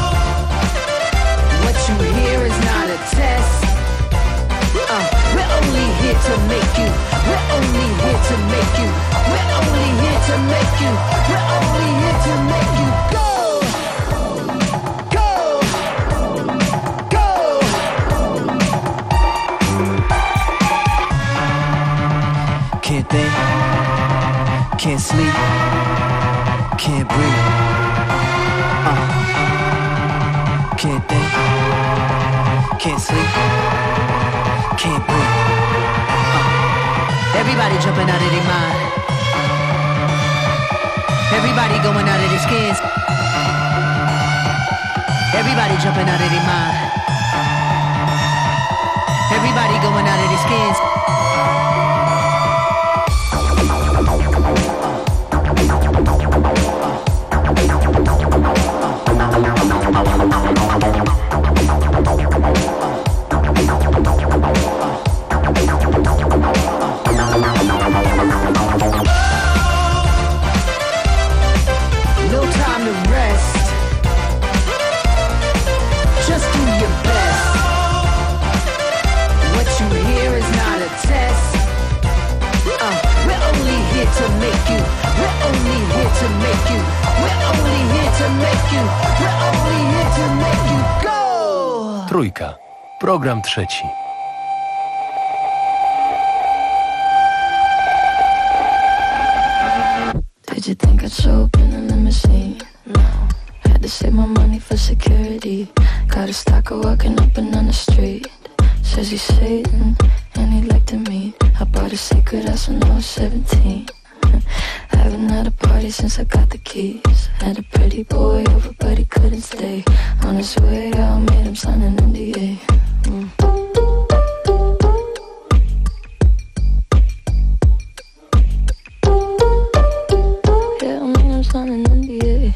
What you hear is not a test. Uh, we're only here to make you. We're only here to make you. We're only here to make you. We're only here to make you go. Go. Go. Can't think. Can't sleep. Can't breathe. Uh. Can't think. Can't sleep. Can't breathe. Uh. Everybody jumping out of their mind. Everybody going out of their skins. Everybody jumping out of their mind. Everybody going out of their skins. No time to rest. Just do your best. What you hear is not a test. Uh, we're only here to make you. We're only here to make you. We're only here to make you. We're only here to make you go. Trójka. Program trzeci. Did you think I'd show up in a limousine? No. Had to save my money for security. Got a stalker walking up and down the street. Says he's Satan and he'd like to meet. I bought a secret house when I was seventeen. Haven't had a party since I got the keys. Had a pretty boy over but he couldn't stay. On his way out, made him sign an N D A. Mm. Yeah, I made him sign an N D A.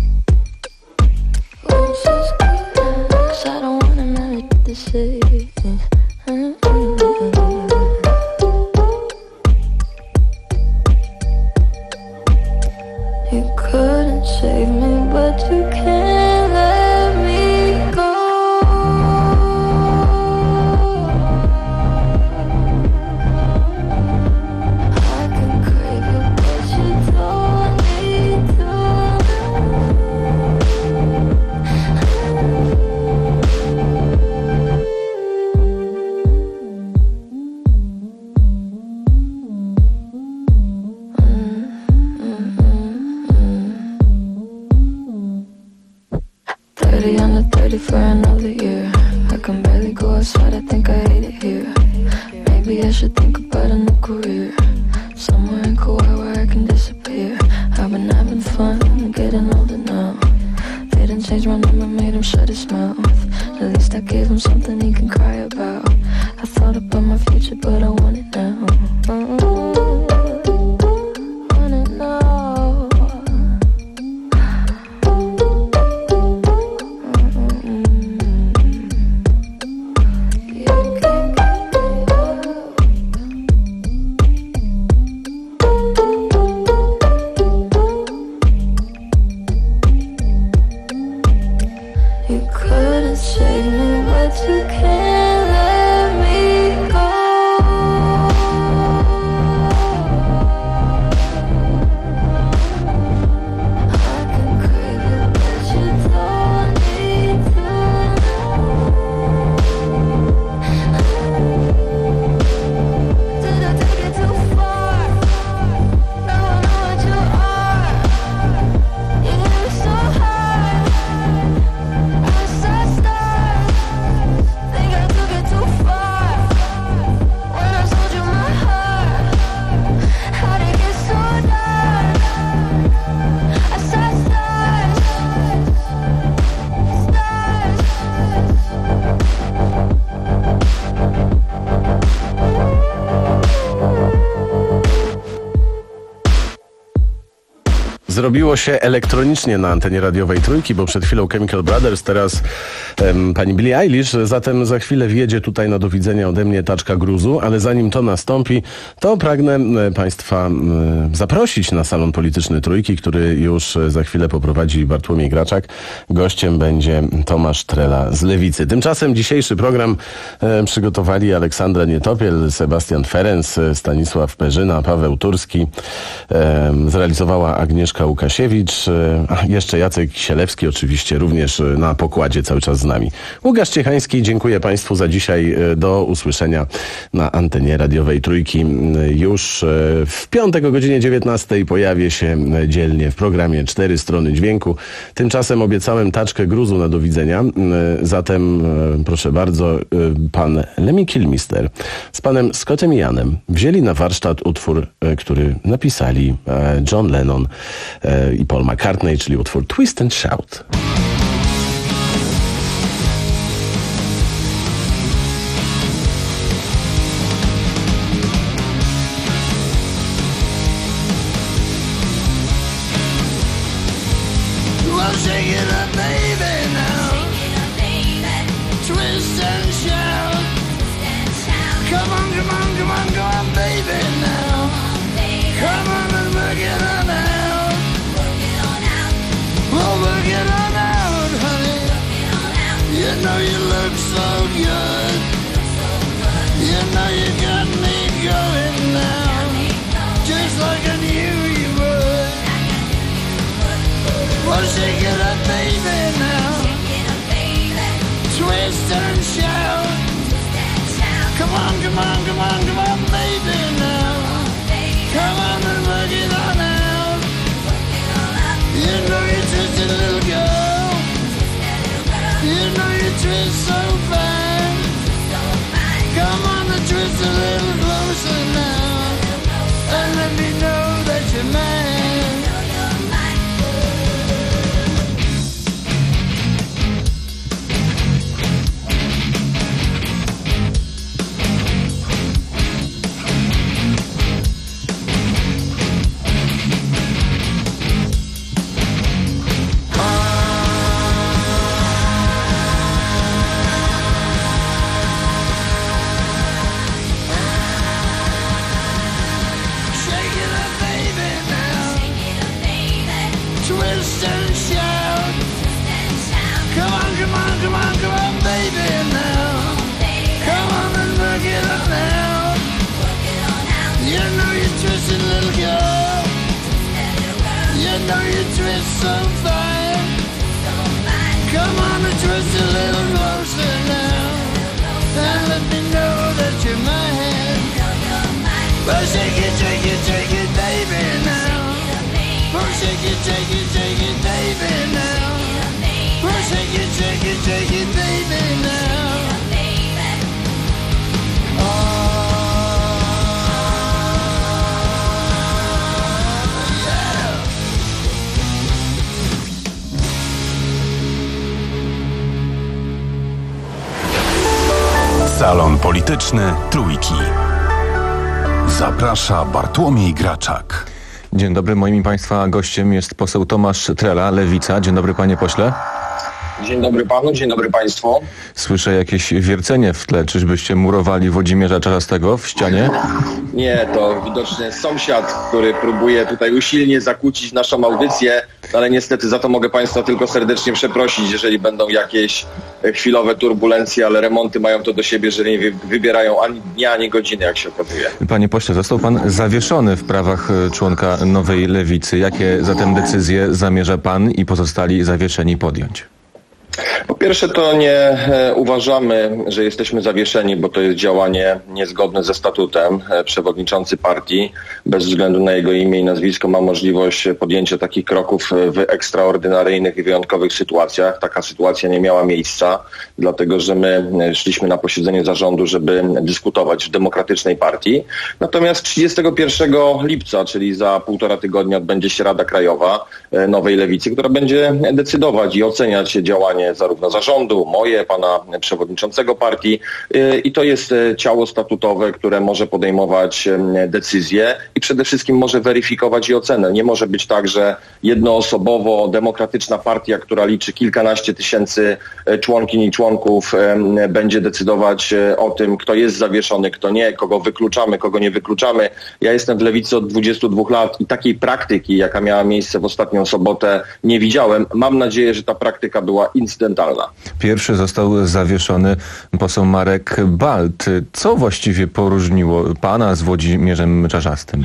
Cause I don't wanna marry the city. You couldn't save me, but you can't let me go. I can crave you, but you don't need to. thirty under thirty for another year. I can barely go outside, I think I hate it here. Maybe I should think about a new career. Somewhere in Kauai where I can disappear. I've been having fun, getting older now. They didn't change my number, made him shut his mouth. At least I gave him something he can cry about. I thought about my future, but I want it now. Mm-hmm. Want it now. Zrobiło się elektronicznie na antenie radiowej Trójki, bo przed chwilą Chemical Brothers, teraz em, pani Billie Eilish, zatem za chwilę wjedzie tutaj na do widzenia ode mnie taczka gruzu, ale zanim to nastąpi, to pragnę e, Państwa e, zaprosić na salon polityczny Trójki, który już e, za chwilę poprowadzi Bartłomiej Graczak. Gościem będzie Tomasz Trela z Lewicy. Tymczasem dzisiejszy program e, przygotowali Aleksandra Nietopiel, Sebastian Ferenc, Stanisław Perzyna, Paweł Turski, e, zrealizowała Agnieszka Łukasiewicz, a jeszcze Jacek Sielewski oczywiście również na pokładzie cały czas z nami. Łukasz Ciechański, dziękuję Państwu za dzisiaj. Do usłyszenia na antenie radiowej Trójki. Już w piątek o godzinie dziewiętnastej pojawię się dzielnie w programie Cztery Strony Dźwięku. Tymczasem obiecałem taczkę gruzu na do widzenia. Zatem proszę bardzo, pan Lemmy Kilmister z panem Scottem Ianem wzięli na warsztat utwór, który napisali John Lennon i Paul McCartney, czyli utwór Twist and Shout. Salon Polityczny Trójki. Zaprasza Bartłomiej Graczak. Dzień dobry, moim i Państwa gościem jest poseł Tomasz Trela, Lewica. Dzień dobry, panie pośle. Dzień dobry panu, dzień dobry państwu. Słyszę jakieś wiercenie w tle. Czyżbyście murowali Włodzimierza Czarzastego w ścianie? Nie, to widocznie sąsiad, który próbuje tutaj usilnie zakłócić naszą audycję, ale niestety za to mogę państwa tylko serdecznie przeprosić, jeżeli będą jakieś chwilowe turbulencje, ale remonty mają to do siebie, że nie wybierają ani dnia, ani godziny, jak się okazuje. Panie pośle, został pan zawieszony w prawach członka Nowej Lewicy. Jakie zatem decyzje zamierza pan i pozostali zawieszeni podjąć? Po pierwsze, to nie e, uważamy, że jesteśmy zawieszeni, bo to jest działanie niezgodne ze statutem. E, przewodniczący partii, bez względu na jego imię i nazwisko, ma możliwość podjęcia takich kroków w ekstraordynaryjnych i wyjątkowych sytuacjach. Taka sytuacja nie miała miejsca, dlatego że my szliśmy na posiedzenie zarządu, żeby dyskutować w demokratycznej partii. Natomiast trzydziestego pierwszego lipca, czyli za półtora tygodnia, odbędzie się Rada Krajowa e, Nowej Lewicy, która będzie decydować i oceniać działanie zarówno zarówno zarządu, moje, pana przewodniczącego partii i to jest ciało statutowe, które może podejmować decyzje i przede wszystkim może weryfikować i ocenę. Nie może być tak, że jednoosobowo demokratyczna partia, która liczy kilkanaście tysięcy członkiń i członków, będzie decydować o tym, kto jest zawieszony, kto nie, kogo wykluczamy, kogo nie wykluczamy. Ja jestem w Lewicy od dwudziestu dwóch lat i takiej praktyki, jaka miała miejsce w ostatnią sobotę, nie widziałem. Mam nadzieję, że ta praktyka była incydentalna. Pierwszy został zawieszony poseł Marek Balt. Co właściwie poróżniło pana z Włodzimierzem Czarzastym?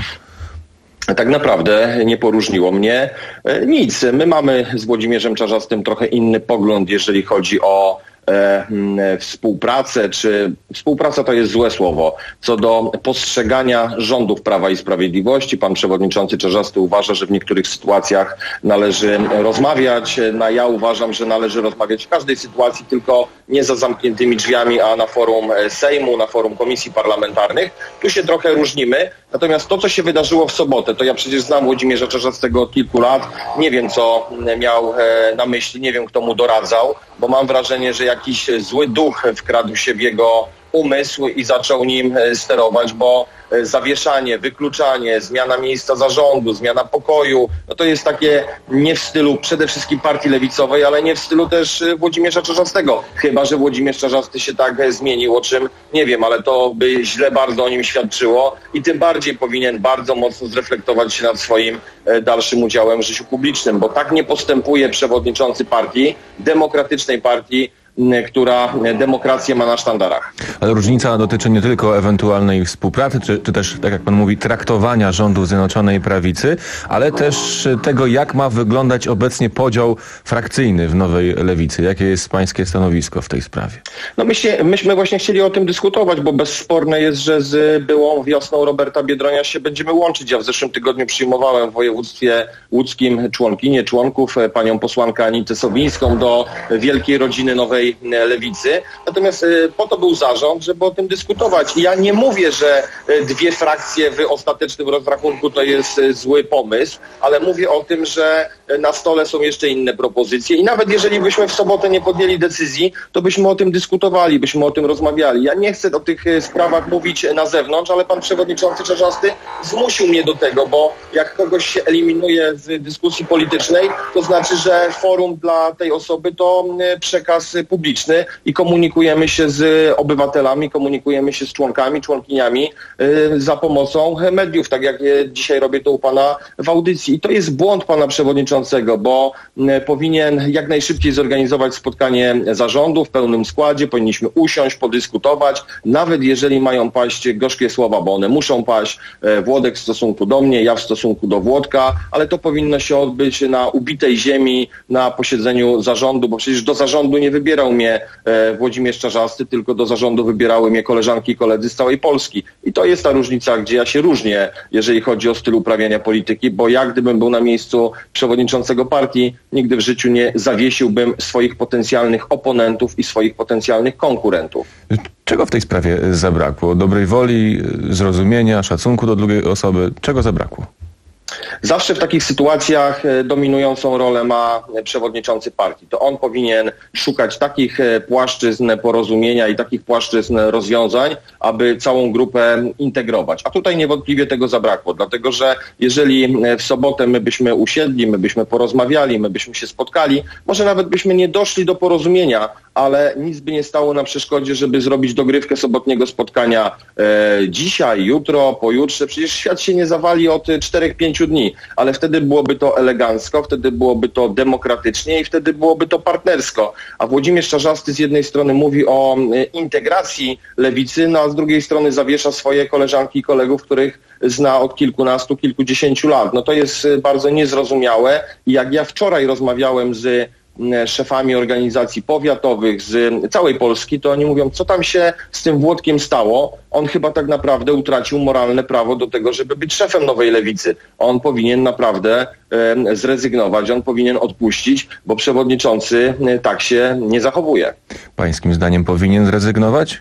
Tak naprawdę nie poróżniło mnie nic. My mamy z Włodzimierzem Czarzastym trochę inny pogląd, jeżeli chodzi o e, współpracę, czy współpraca to jest złe słowo, co do postrzegania rządów Prawa i Sprawiedliwości. Pan przewodniczący Czarzasty uważa, że w niektórych sytuacjach należy rozmawiać. No, ja uważam, że należy rozmawiać w każdej sytuacji, tylko nie za zamkniętymi drzwiami, a na forum Sejmu, na forum komisji parlamentarnych. Tu się trochę różnimy. Natomiast to, co się wydarzyło w sobotę, to ja przecież znam Włodzimierza Czarzastego od kilku lat. Nie wiem, co miał na myśli, nie wiem, kto mu doradzał, bo mam wrażenie, że jakiś zły duch wkradł się w jego umysł i zaczął nim sterować, bo zawieszanie, wykluczanie, zmiana miejsca zarządu, zmiana pokoju, no to jest takie nie w stylu przede wszystkim partii lewicowej, ale nie w stylu też Włodzimierza Czarzastego. Chyba że Włodzimierz Czarzasty się tak zmienił, o czym nie wiem, ale to by źle bardzo o nim świadczyło i tym bardziej powinien bardzo mocno zreflektować się nad swoim dalszym udziałem w życiu publicznym, bo tak nie postępuje przewodniczący partii, demokratycznej partii, która demokrację ma na sztandarach. Ale różnica dotyczy nie tylko ewentualnej współpracy, czy, czy też, tak jak pan mówi, traktowania rządu Zjednoczonej Prawicy, ale też tego, jak ma wyglądać obecnie podział frakcyjny w nowej Lewicy. Jakie jest pańskie stanowisko w tej sprawie? No myśmy, myśmy właśnie chcieli o tym dyskutować, bo bezsporne jest, że z byłą wiosną Roberta Biedronia się będziemy łączyć. Ja w zeszłym tygodniu przyjmowałem w województwie łódzkim członkinię, członków, panią posłankę Anitę Sowińską do wielkiej rodziny nowej Lewicy. Natomiast po to był zarząd, żeby o tym dyskutować. I ja nie mówię, że dwie frakcje w ostatecznym rozrachunku to jest zły pomysł, ale mówię o tym, że na stole są jeszcze inne propozycje i nawet jeżeli byśmy w sobotę nie podjęli decyzji, to byśmy o tym dyskutowali, byśmy o tym rozmawiali. Ja nie chcę o tych sprawach mówić na zewnątrz, ale pan przewodniczący Czarzasty zmusił mnie do tego, bo jak kogoś się eliminuje z dyskusji politycznej, to znaczy, że forum dla tej osoby to przekaz publiczny. publiczny i komunikujemy się z obywatelami, komunikujemy się z członkami, członkiniami y, za pomocą mediów, tak jak dzisiaj robię to u pana w audycji. I to jest błąd pana przewodniczącego, bo y, powinien jak najszybciej zorganizować spotkanie zarządu w pełnym składzie, powinniśmy usiąść, podyskutować, nawet jeżeli mają paść gorzkie słowa, bo one muszą paść, y, Włodek w stosunku do mnie, ja w stosunku do Włodka, ale to powinno się odbyć na ubitej ziemi, na posiedzeniu zarządu, bo przecież do zarządu nie wybierał mnie e, Włodzimierz Czarzasty, tylko do zarządu wybierały mnie koleżanki i koledzy z całej Polski. I to jest ta różnica, gdzie ja się różnię, jeżeli chodzi o styl uprawiania polityki, bo ja gdybym był na miejscu przewodniczącego partii, nigdy w życiu nie zawiesiłbym swoich potencjalnych oponentów i swoich potencjalnych konkurentów. Czego w tej sprawie zabrakło? Dobrej woli, zrozumienia, szacunku do drugiej osoby? Czego zabrakło? Zawsze w takich sytuacjach dominującą rolę ma przewodniczący partii. To on powinien szukać takich płaszczyzn porozumienia i takich płaszczyzn rozwiązań, aby całą grupę integrować. A tutaj niewątpliwie tego zabrakło, dlatego że jeżeli w sobotę my byśmy usiedli, my byśmy porozmawiali, my byśmy się spotkali, może nawet byśmy nie doszli do porozumienia, ale nic by nie stało na przeszkodzie, żeby zrobić dogrywkę sobotniego spotkania e, dzisiaj, jutro, pojutrze. Przecież świat się nie zawali od czterech pięciu dni, ale wtedy byłoby to elegancko, wtedy byłoby to demokratycznie i wtedy byłoby to partnersko. A Włodzimierz Czarzasty z jednej strony mówi o e, integracji lewicy, no a z drugiej strony zawiesza swoje koleżanki i kolegów, których zna od kilkunastu, kilkudziesięciu lat. No to jest bardzo niezrozumiałe i jak ja wczoraj rozmawiałem z szefami organizacji powiatowych z całej Polski, to oni mówią, co tam się z tym Włodkiem stało. On chyba tak naprawdę utracił moralne prawo do tego, żeby być szefem nowej lewicy. On powinien naprawdę e, zrezygnować, on powinien odpuścić, bo przewodniczący e, tak się nie zachowuje. Pańskim zdaniem powinien zrezygnować?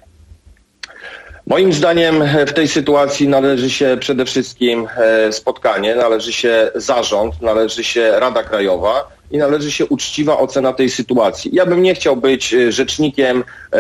Moim zdaniem w tej sytuacji należy się przede wszystkim spotkanie, należy się zarząd, należy się Rada Krajowa i należy się uczciwa ocena tej sytuacji. Ja bym nie chciał być rzecznikiem e,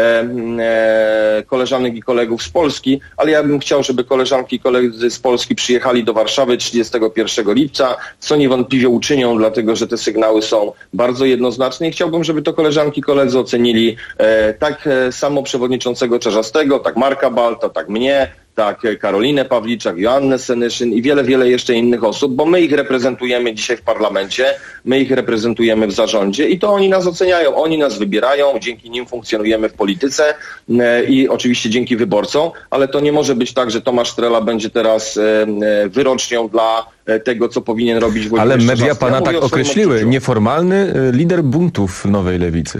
e, koleżanek i kolegów z Polski, ale ja bym chciał, żeby koleżanki i koledzy z Polski przyjechali do Warszawy trzydziestego pierwszego lipca, co niewątpliwie uczynią, dlatego że te sygnały są bardzo jednoznaczne i chciałbym, żeby to koleżanki i koledzy ocenili e, tak e, samo przewodniczącego Czarzastego, tak Marka Balta, tak mnie, tak Karolinę Pawliczak, Joannę Senyszyn i wiele, wiele jeszcze innych osób, bo my ich reprezentujemy dzisiaj w parlamencie, my ich reprezentujemy w zarządzie i to oni nas oceniają, oni nas wybierają, dzięki nim funkcjonujemy w polityce e, i oczywiście dzięki wyborcom, ale to nie może być tak, że Tomasz Trela będzie teraz e, wyrocznią dla tego, co powinien robić Włodzimierz Ale media Czarzasty. pana Ja tak określiły, nieformalny lider buntów Nowej Lewicy.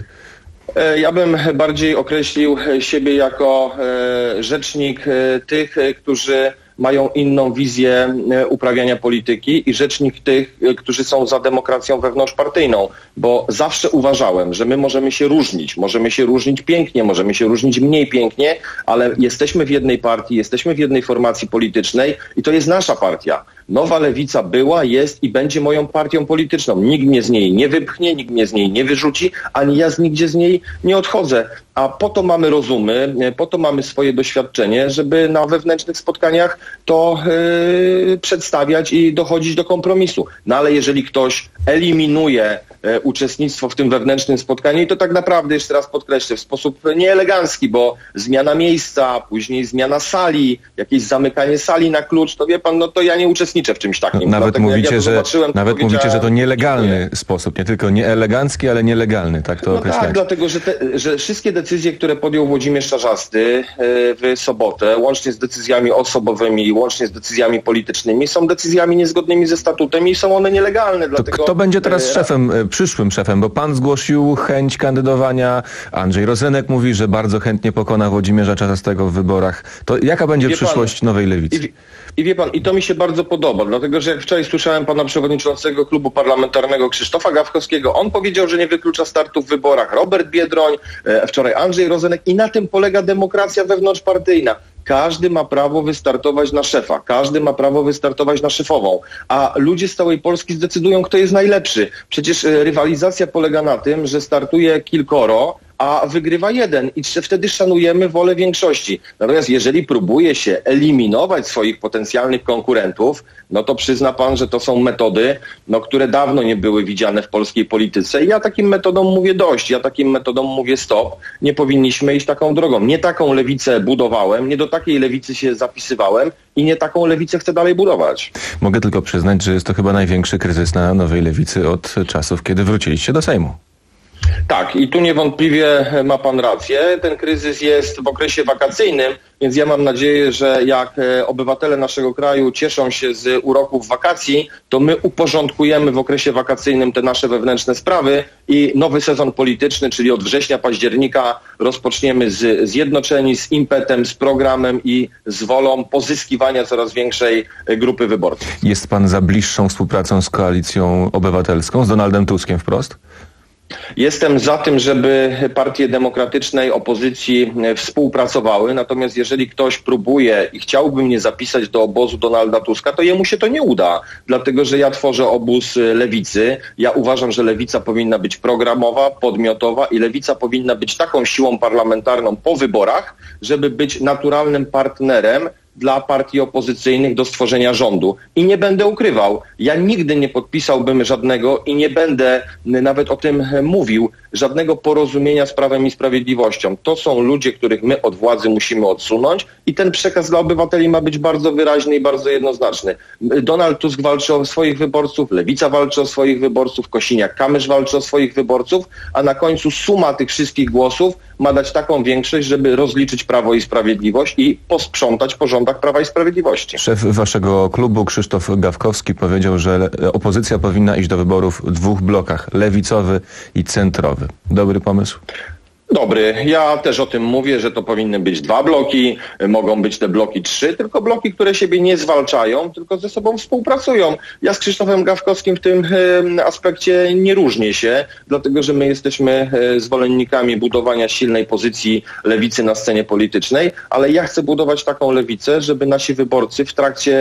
Ja bym bardziej określił siebie jako rzecznik tych, którzy mają inną wizję uprawiania polityki i rzecznik tych, którzy są za demokracją wewnątrzpartyjną, bo zawsze uważałem, że my możemy się różnić, możemy się różnić pięknie, możemy się różnić mniej pięknie, ale jesteśmy w jednej partii, jesteśmy w jednej formacji politycznej i to jest nasza partia. Nowa Lewica była, jest i będzie moją partią polityczną. Nikt mnie z niej nie wypchnie, nikt mnie z niej nie wyrzuci, ani ja z nigdzie z niej nie odchodzę. A po to mamy rozumy, po to mamy swoje doświadczenie, żeby na wewnętrznych spotkaniach to yy, przedstawiać i dochodzić do kompromisu. No ale jeżeli ktoś eliminuje e, uczestnictwo w tym wewnętrznym spotkaniu i to tak naprawdę, jeszcze raz podkreślę, w sposób nieelegancki, bo zmiana miejsca, później zmiana sali, jakieś zamykanie sali na klucz, to wie pan, no to ja nie uczestniczę w czymś takim. Nawet Dlatego, mówicie, ja że nawet mówicie, że to nielegalny dziękuję. sposób, nie tylko nieelegancki, ale nielegalny, tak to No określacie. tak, dlatego że, te, że wszystkie decyzje, które podjął Włodzimierz Czarzasty w sobotę, łącznie z decyzjami osobowymi, łącznie z decyzjami politycznymi, są decyzjami niezgodnymi ze statutem i są one nielegalne. Dlatego, to kto będzie teraz szefem, przyszłym szefem? Bo pan zgłosił chęć kandydowania, Andrzej Rozenek mówi, że bardzo chętnie pokona Włodzimierza Czarzastego w wyborach. To jaka będzie Wie przyszłość pan, Nowej Lewicy? I, I wie pan, i to mi się bardzo podoba, dlatego że jak wczoraj słyszałem pana przewodniczącego klubu parlamentarnego Krzysztofa Gawkowskiego, on powiedział, że nie wyklucza startu w wyborach. Robert Biedroń, e, wczoraj Andrzej Rozenek i na tym polega demokracja wewnątrzpartyjna. Każdy ma prawo wystartować na szefa, każdy ma prawo wystartować na szefową, a ludzie z całej Polski zdecydują, kto jest najlepszy. Przecież rywalizacja polega na tym, że startuje kilkoro, a wygrywa jeden i wtedy szanujemy wolę większości. Natomiast jeżeli próbuje się eliminować swoich potencjalnych konkurentów, no to przyzna pan, że to są metody, no, które dawno nie były widziane w polskiej polityce i ja takim metodom mówię dość, ja takim metodom mówię stop, nie powinniśmy iść taką drogą. Nie taką lewicę budowałem, nie do takiej lewicy się zapisywałem i nie taką lewicę chcę dalej budować. Mogę tylko przyznać, że jest to chyba największy kryzys na Nowej Lewicy od czasów, kiedy wróciliście do Sejmu. Tak, i tu niewątpliwie ma pan rację. Ten kryzys jest w okresie wakacyjnym, więc ja mam nadzieję, że jak obywatele naszego kraju cieszą się z uroków wakacji, to my uporządkujemy w okresie wakacyjnym te nasze wewnętrzne sprawy i nowy sezon polityczny, czyli od września, października rozpoczniemy z zjednoczeni, z impetem, z programem i z wolą pozyskiwania coraz większej grupy wyborców. Jest pan za bliższą współpracą z Koalicją Obywatelską, z Donaldem Tuskiem wprost? Jestem za tym, żeby partie demokratycznej opozycji współpracowały, natomiast jeżeli ktoś próbuje i chciałby mnie zapisać do obozu Donalda Tuska, to jemu się to nie uda, dlatego że ja tworzę obóz lewicy. Ja uważam, że lewica powinna być programowa, podmiotowa i lewica powinna być taką siłą parlamentarną po wyborach, żeby być naturalnym partnerem dla partii opozycyjnych do stworzenia rządu. I nie będę ukrywał, ja nigdy nie podpisałbym żadnego i nie będę nawet o tym mówił, żadnego porozumienia z Prawem i Sprawiedliwością. To są ludzie, których my od władzy musimy odsunąć i ten przekaz dla obywateli ma być bardzo wyraźny i bardzo jednoznaczny. Donald Tusk walczy o swoich wyborców, Lewica walczy o swoich wyborców, Kosiniak-Kamysz walczy o swoich wyborców, a na końcu suma tych wszystkich głosów ma dać taką większość, żeby rozliczyć Prawo i Sprawiedliwość i posprzątać po rządach Prawa i Sprawiedliwości. Szef waszego klubu Krzysztof Gawkowski powiedział, że opozycja powinna iść do wyborów w dwóch blokach, lewicowy i centrowy. Dobry pomysł? Dobry. Ja też o tym mówię, że to powinny być dwa bloki, mogą być te bloki trzy, tylko bloki, które siebie nie zwalczają, tylko ze sobą współpracują. Ja z Krzysztofem Gawkowskim w tym e, aspekcie nie różnię się, dlatego że my jesteśmy e, zwolennikami budowania silnej pozycji lewicy na scenie politycznej, ale ja chcę budować taką lewicę, żeby nasi wyborcy w trakcie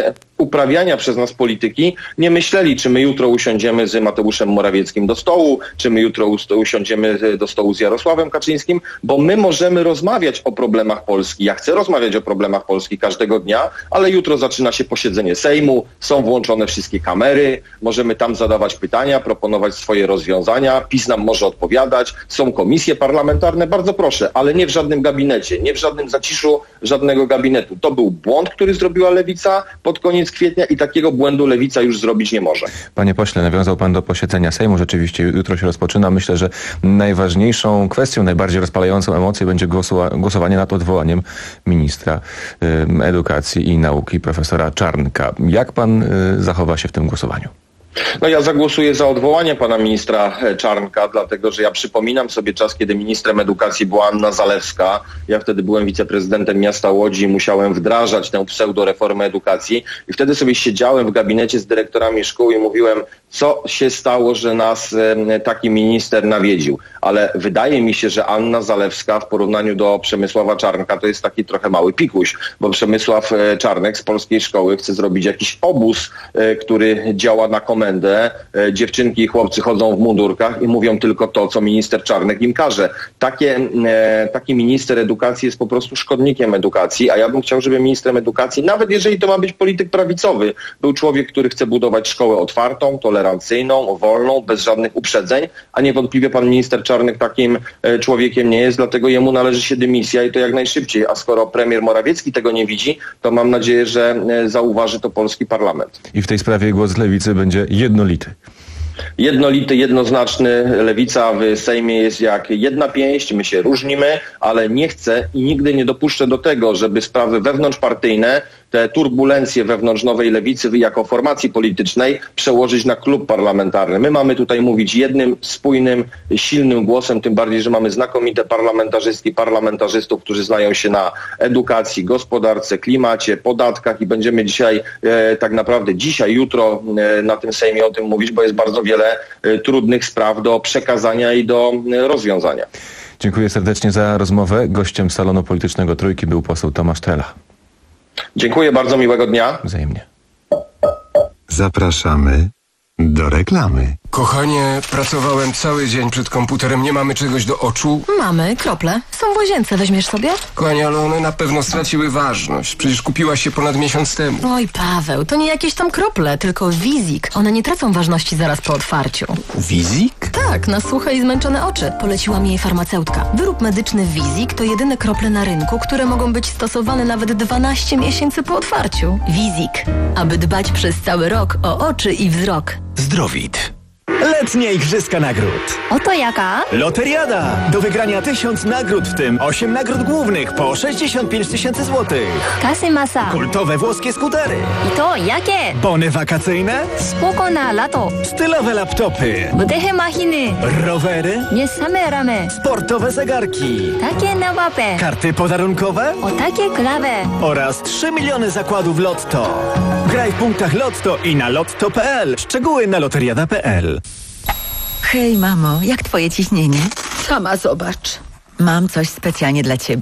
uprawiania przez nas polityki nie myśleli, czy my jutro usiądziemy z Mateuszem Morawieckim do stołu, czy my jutro usiądziemy do stołu z Jarosławem Kaczyńskim, bo my możemy rozmawiać o problemach Polski. Ja chcę rozmawiać o problemach Polski każdego dnia, ale jutro zaczyna się posiedzenie Sejmu, są włączone wszystkie kamery, możemy tam zadawać pytania, proponować swoje rozwiązania, PiS nam może odpowiadać, są komisje parlamentarne, bardzo proszę, ale nie w żadnym gabinecie, nie w żadnym zaciszu żadnego gabinetu. To był błąd, który zrobiła Lewica pod koniec kwietnia i takiego błędu Lewica już zrobić nie może. Panie pośle, nawiązał pan do posiedzenia Sejmu. Rzeczywiście jutro się rozpoczyna. Myślę, że najważniejszą kwestią, najbardziej rozpalającą emocje będzie głosowa- głosowanie nad odwołaniem ministra y, edukacji i nauki profesora Czarnka. Jak pan y, zachowa się w tym głosowaniu? No ja zagłosuję za odwołaniem pana ministra Czarnka, dlatego że ja przypominam sobie czas, kiedy ministrem edukacji była Anna Zalewska. Ja wtedy byłem wiceprezydentem miasta Łodzi i musiałem wdrażać tę pseudoreformę edukacji. I wtedy sobie siedziałem w gabinecie z dyrektorami szkół i mówiłem, co się stało, że nas taki minister nawiedził. Ale wydaje mi się, że Anna Zalewska w porównaniu do Przemysława Czarnka to jest taki trochę mały pikuś, bo Przemysław Czarnek z polskiej szkoły chce zrobić jakiś obóz, który działa na komendę. Dziewczynki i chłopcy chodzą w mundurkach i mówią tylko to, co minister Czarnek im każe. Takie, taki minister edukacji jest po prostu szkodnikiem edukacji, a ja bym chciał, żeby ministrem edukacji, nawet jeżeli to ma być polityk prawicowy, był człowiek, który chce budować szkołę otwartą, tolerancyjną, wolną, bez żadnych uprzedzeń, a niewątpliwie pan minister Czarnek takim człowiekiem nie jest, dlatego jemu należy się dymisja i to jak najszybciej. A skoro premier Morawiecki tego nie widzi, to mam nadzieję, że zauważy to polski parlament. I w tej sprawie głos Lewicy będzie jednolity. Jednolity, jednoznaczny. Lewica w Sejmie jest jak jedna pięść, my się różnimy, ale nie chcę i nigdy nie dopuszczę do tego, żeby sprawy wewnątrzpartyjne, te turbulencje wewnątrz Nowej Lewicy jako formacji politycznej przełożyć na klub parlamentarny. My mamy tutaj mówić jednym, spójnym, silnym głosem, tym bardziej, że mamy znakomite parlamentarzystki, parlamentarzystów, którzy znają się na edukacji, gospodarce, klimacie, podatkach i będziemy dzisiaj, e, tak naprawdę dzisiaj, jutro e, na tym Sejmie o tym mówić, bo jest bardzo wiele e, trudnych spraw do przekazania i do e, rozwiązania. Dziękuję serdecznie za rozmowę. Gościem salonu politycznego Trójki był poseł Tomasz Trela. Dziękuję, bardzo miłego dnia. Wzajemnie. Zapraszamy do reklamy. Kochanie, pracowałem cały dzień przed komputerem, nie mamy czegoś do oczu? Mamy, krople. Są w łazience, weźmiesz sobie? Kochanie, ale one na pewno straciły ważność. Przecież kupiłaś się ponad miesiąc temu. Oj, Paweł, to nie jakieś tam krople, tylko Wizik. One nie tracą ważności zaraz po otwarciu. Wizik? Tak, na suche i zmęczone oczy. Poleciła mi jej farmaceutka. Wyrób medyczny Wizik to jedyne krople na rynku, które mogą być stosowane nawet dwanaście miesięcy po otwarciu. Wizik. Aby dbać przez cały rok o oczy i wzrok. Zdrowit. Letnie Igrzyska Nagród. Oto jaka? Loteriada. Do wygrania tysiąc nagród, w tym osiem nagród głównych po sześćdziesiąt pięć tysięcy złotych. Kasy masa. Kultowe włoskie skutery. I to jakie? Bony wakacyjne. Spoko na lato. Stylowe laptopy. Wdechy machiny. Rowery. Nie same ramy. Sportowe zegarki. Takie na łapę. Karty podarunkowe. O takie klawe. Oraz trzy miliony zakładów Lotto. Graj w punktach Lotto i na lotto kropka p l. Szczegóły na loteriada kropka p l. Hej, mamo, jak twoje ciśnienie? Sama zobacz. Mam coś specjalnie dla ciebie.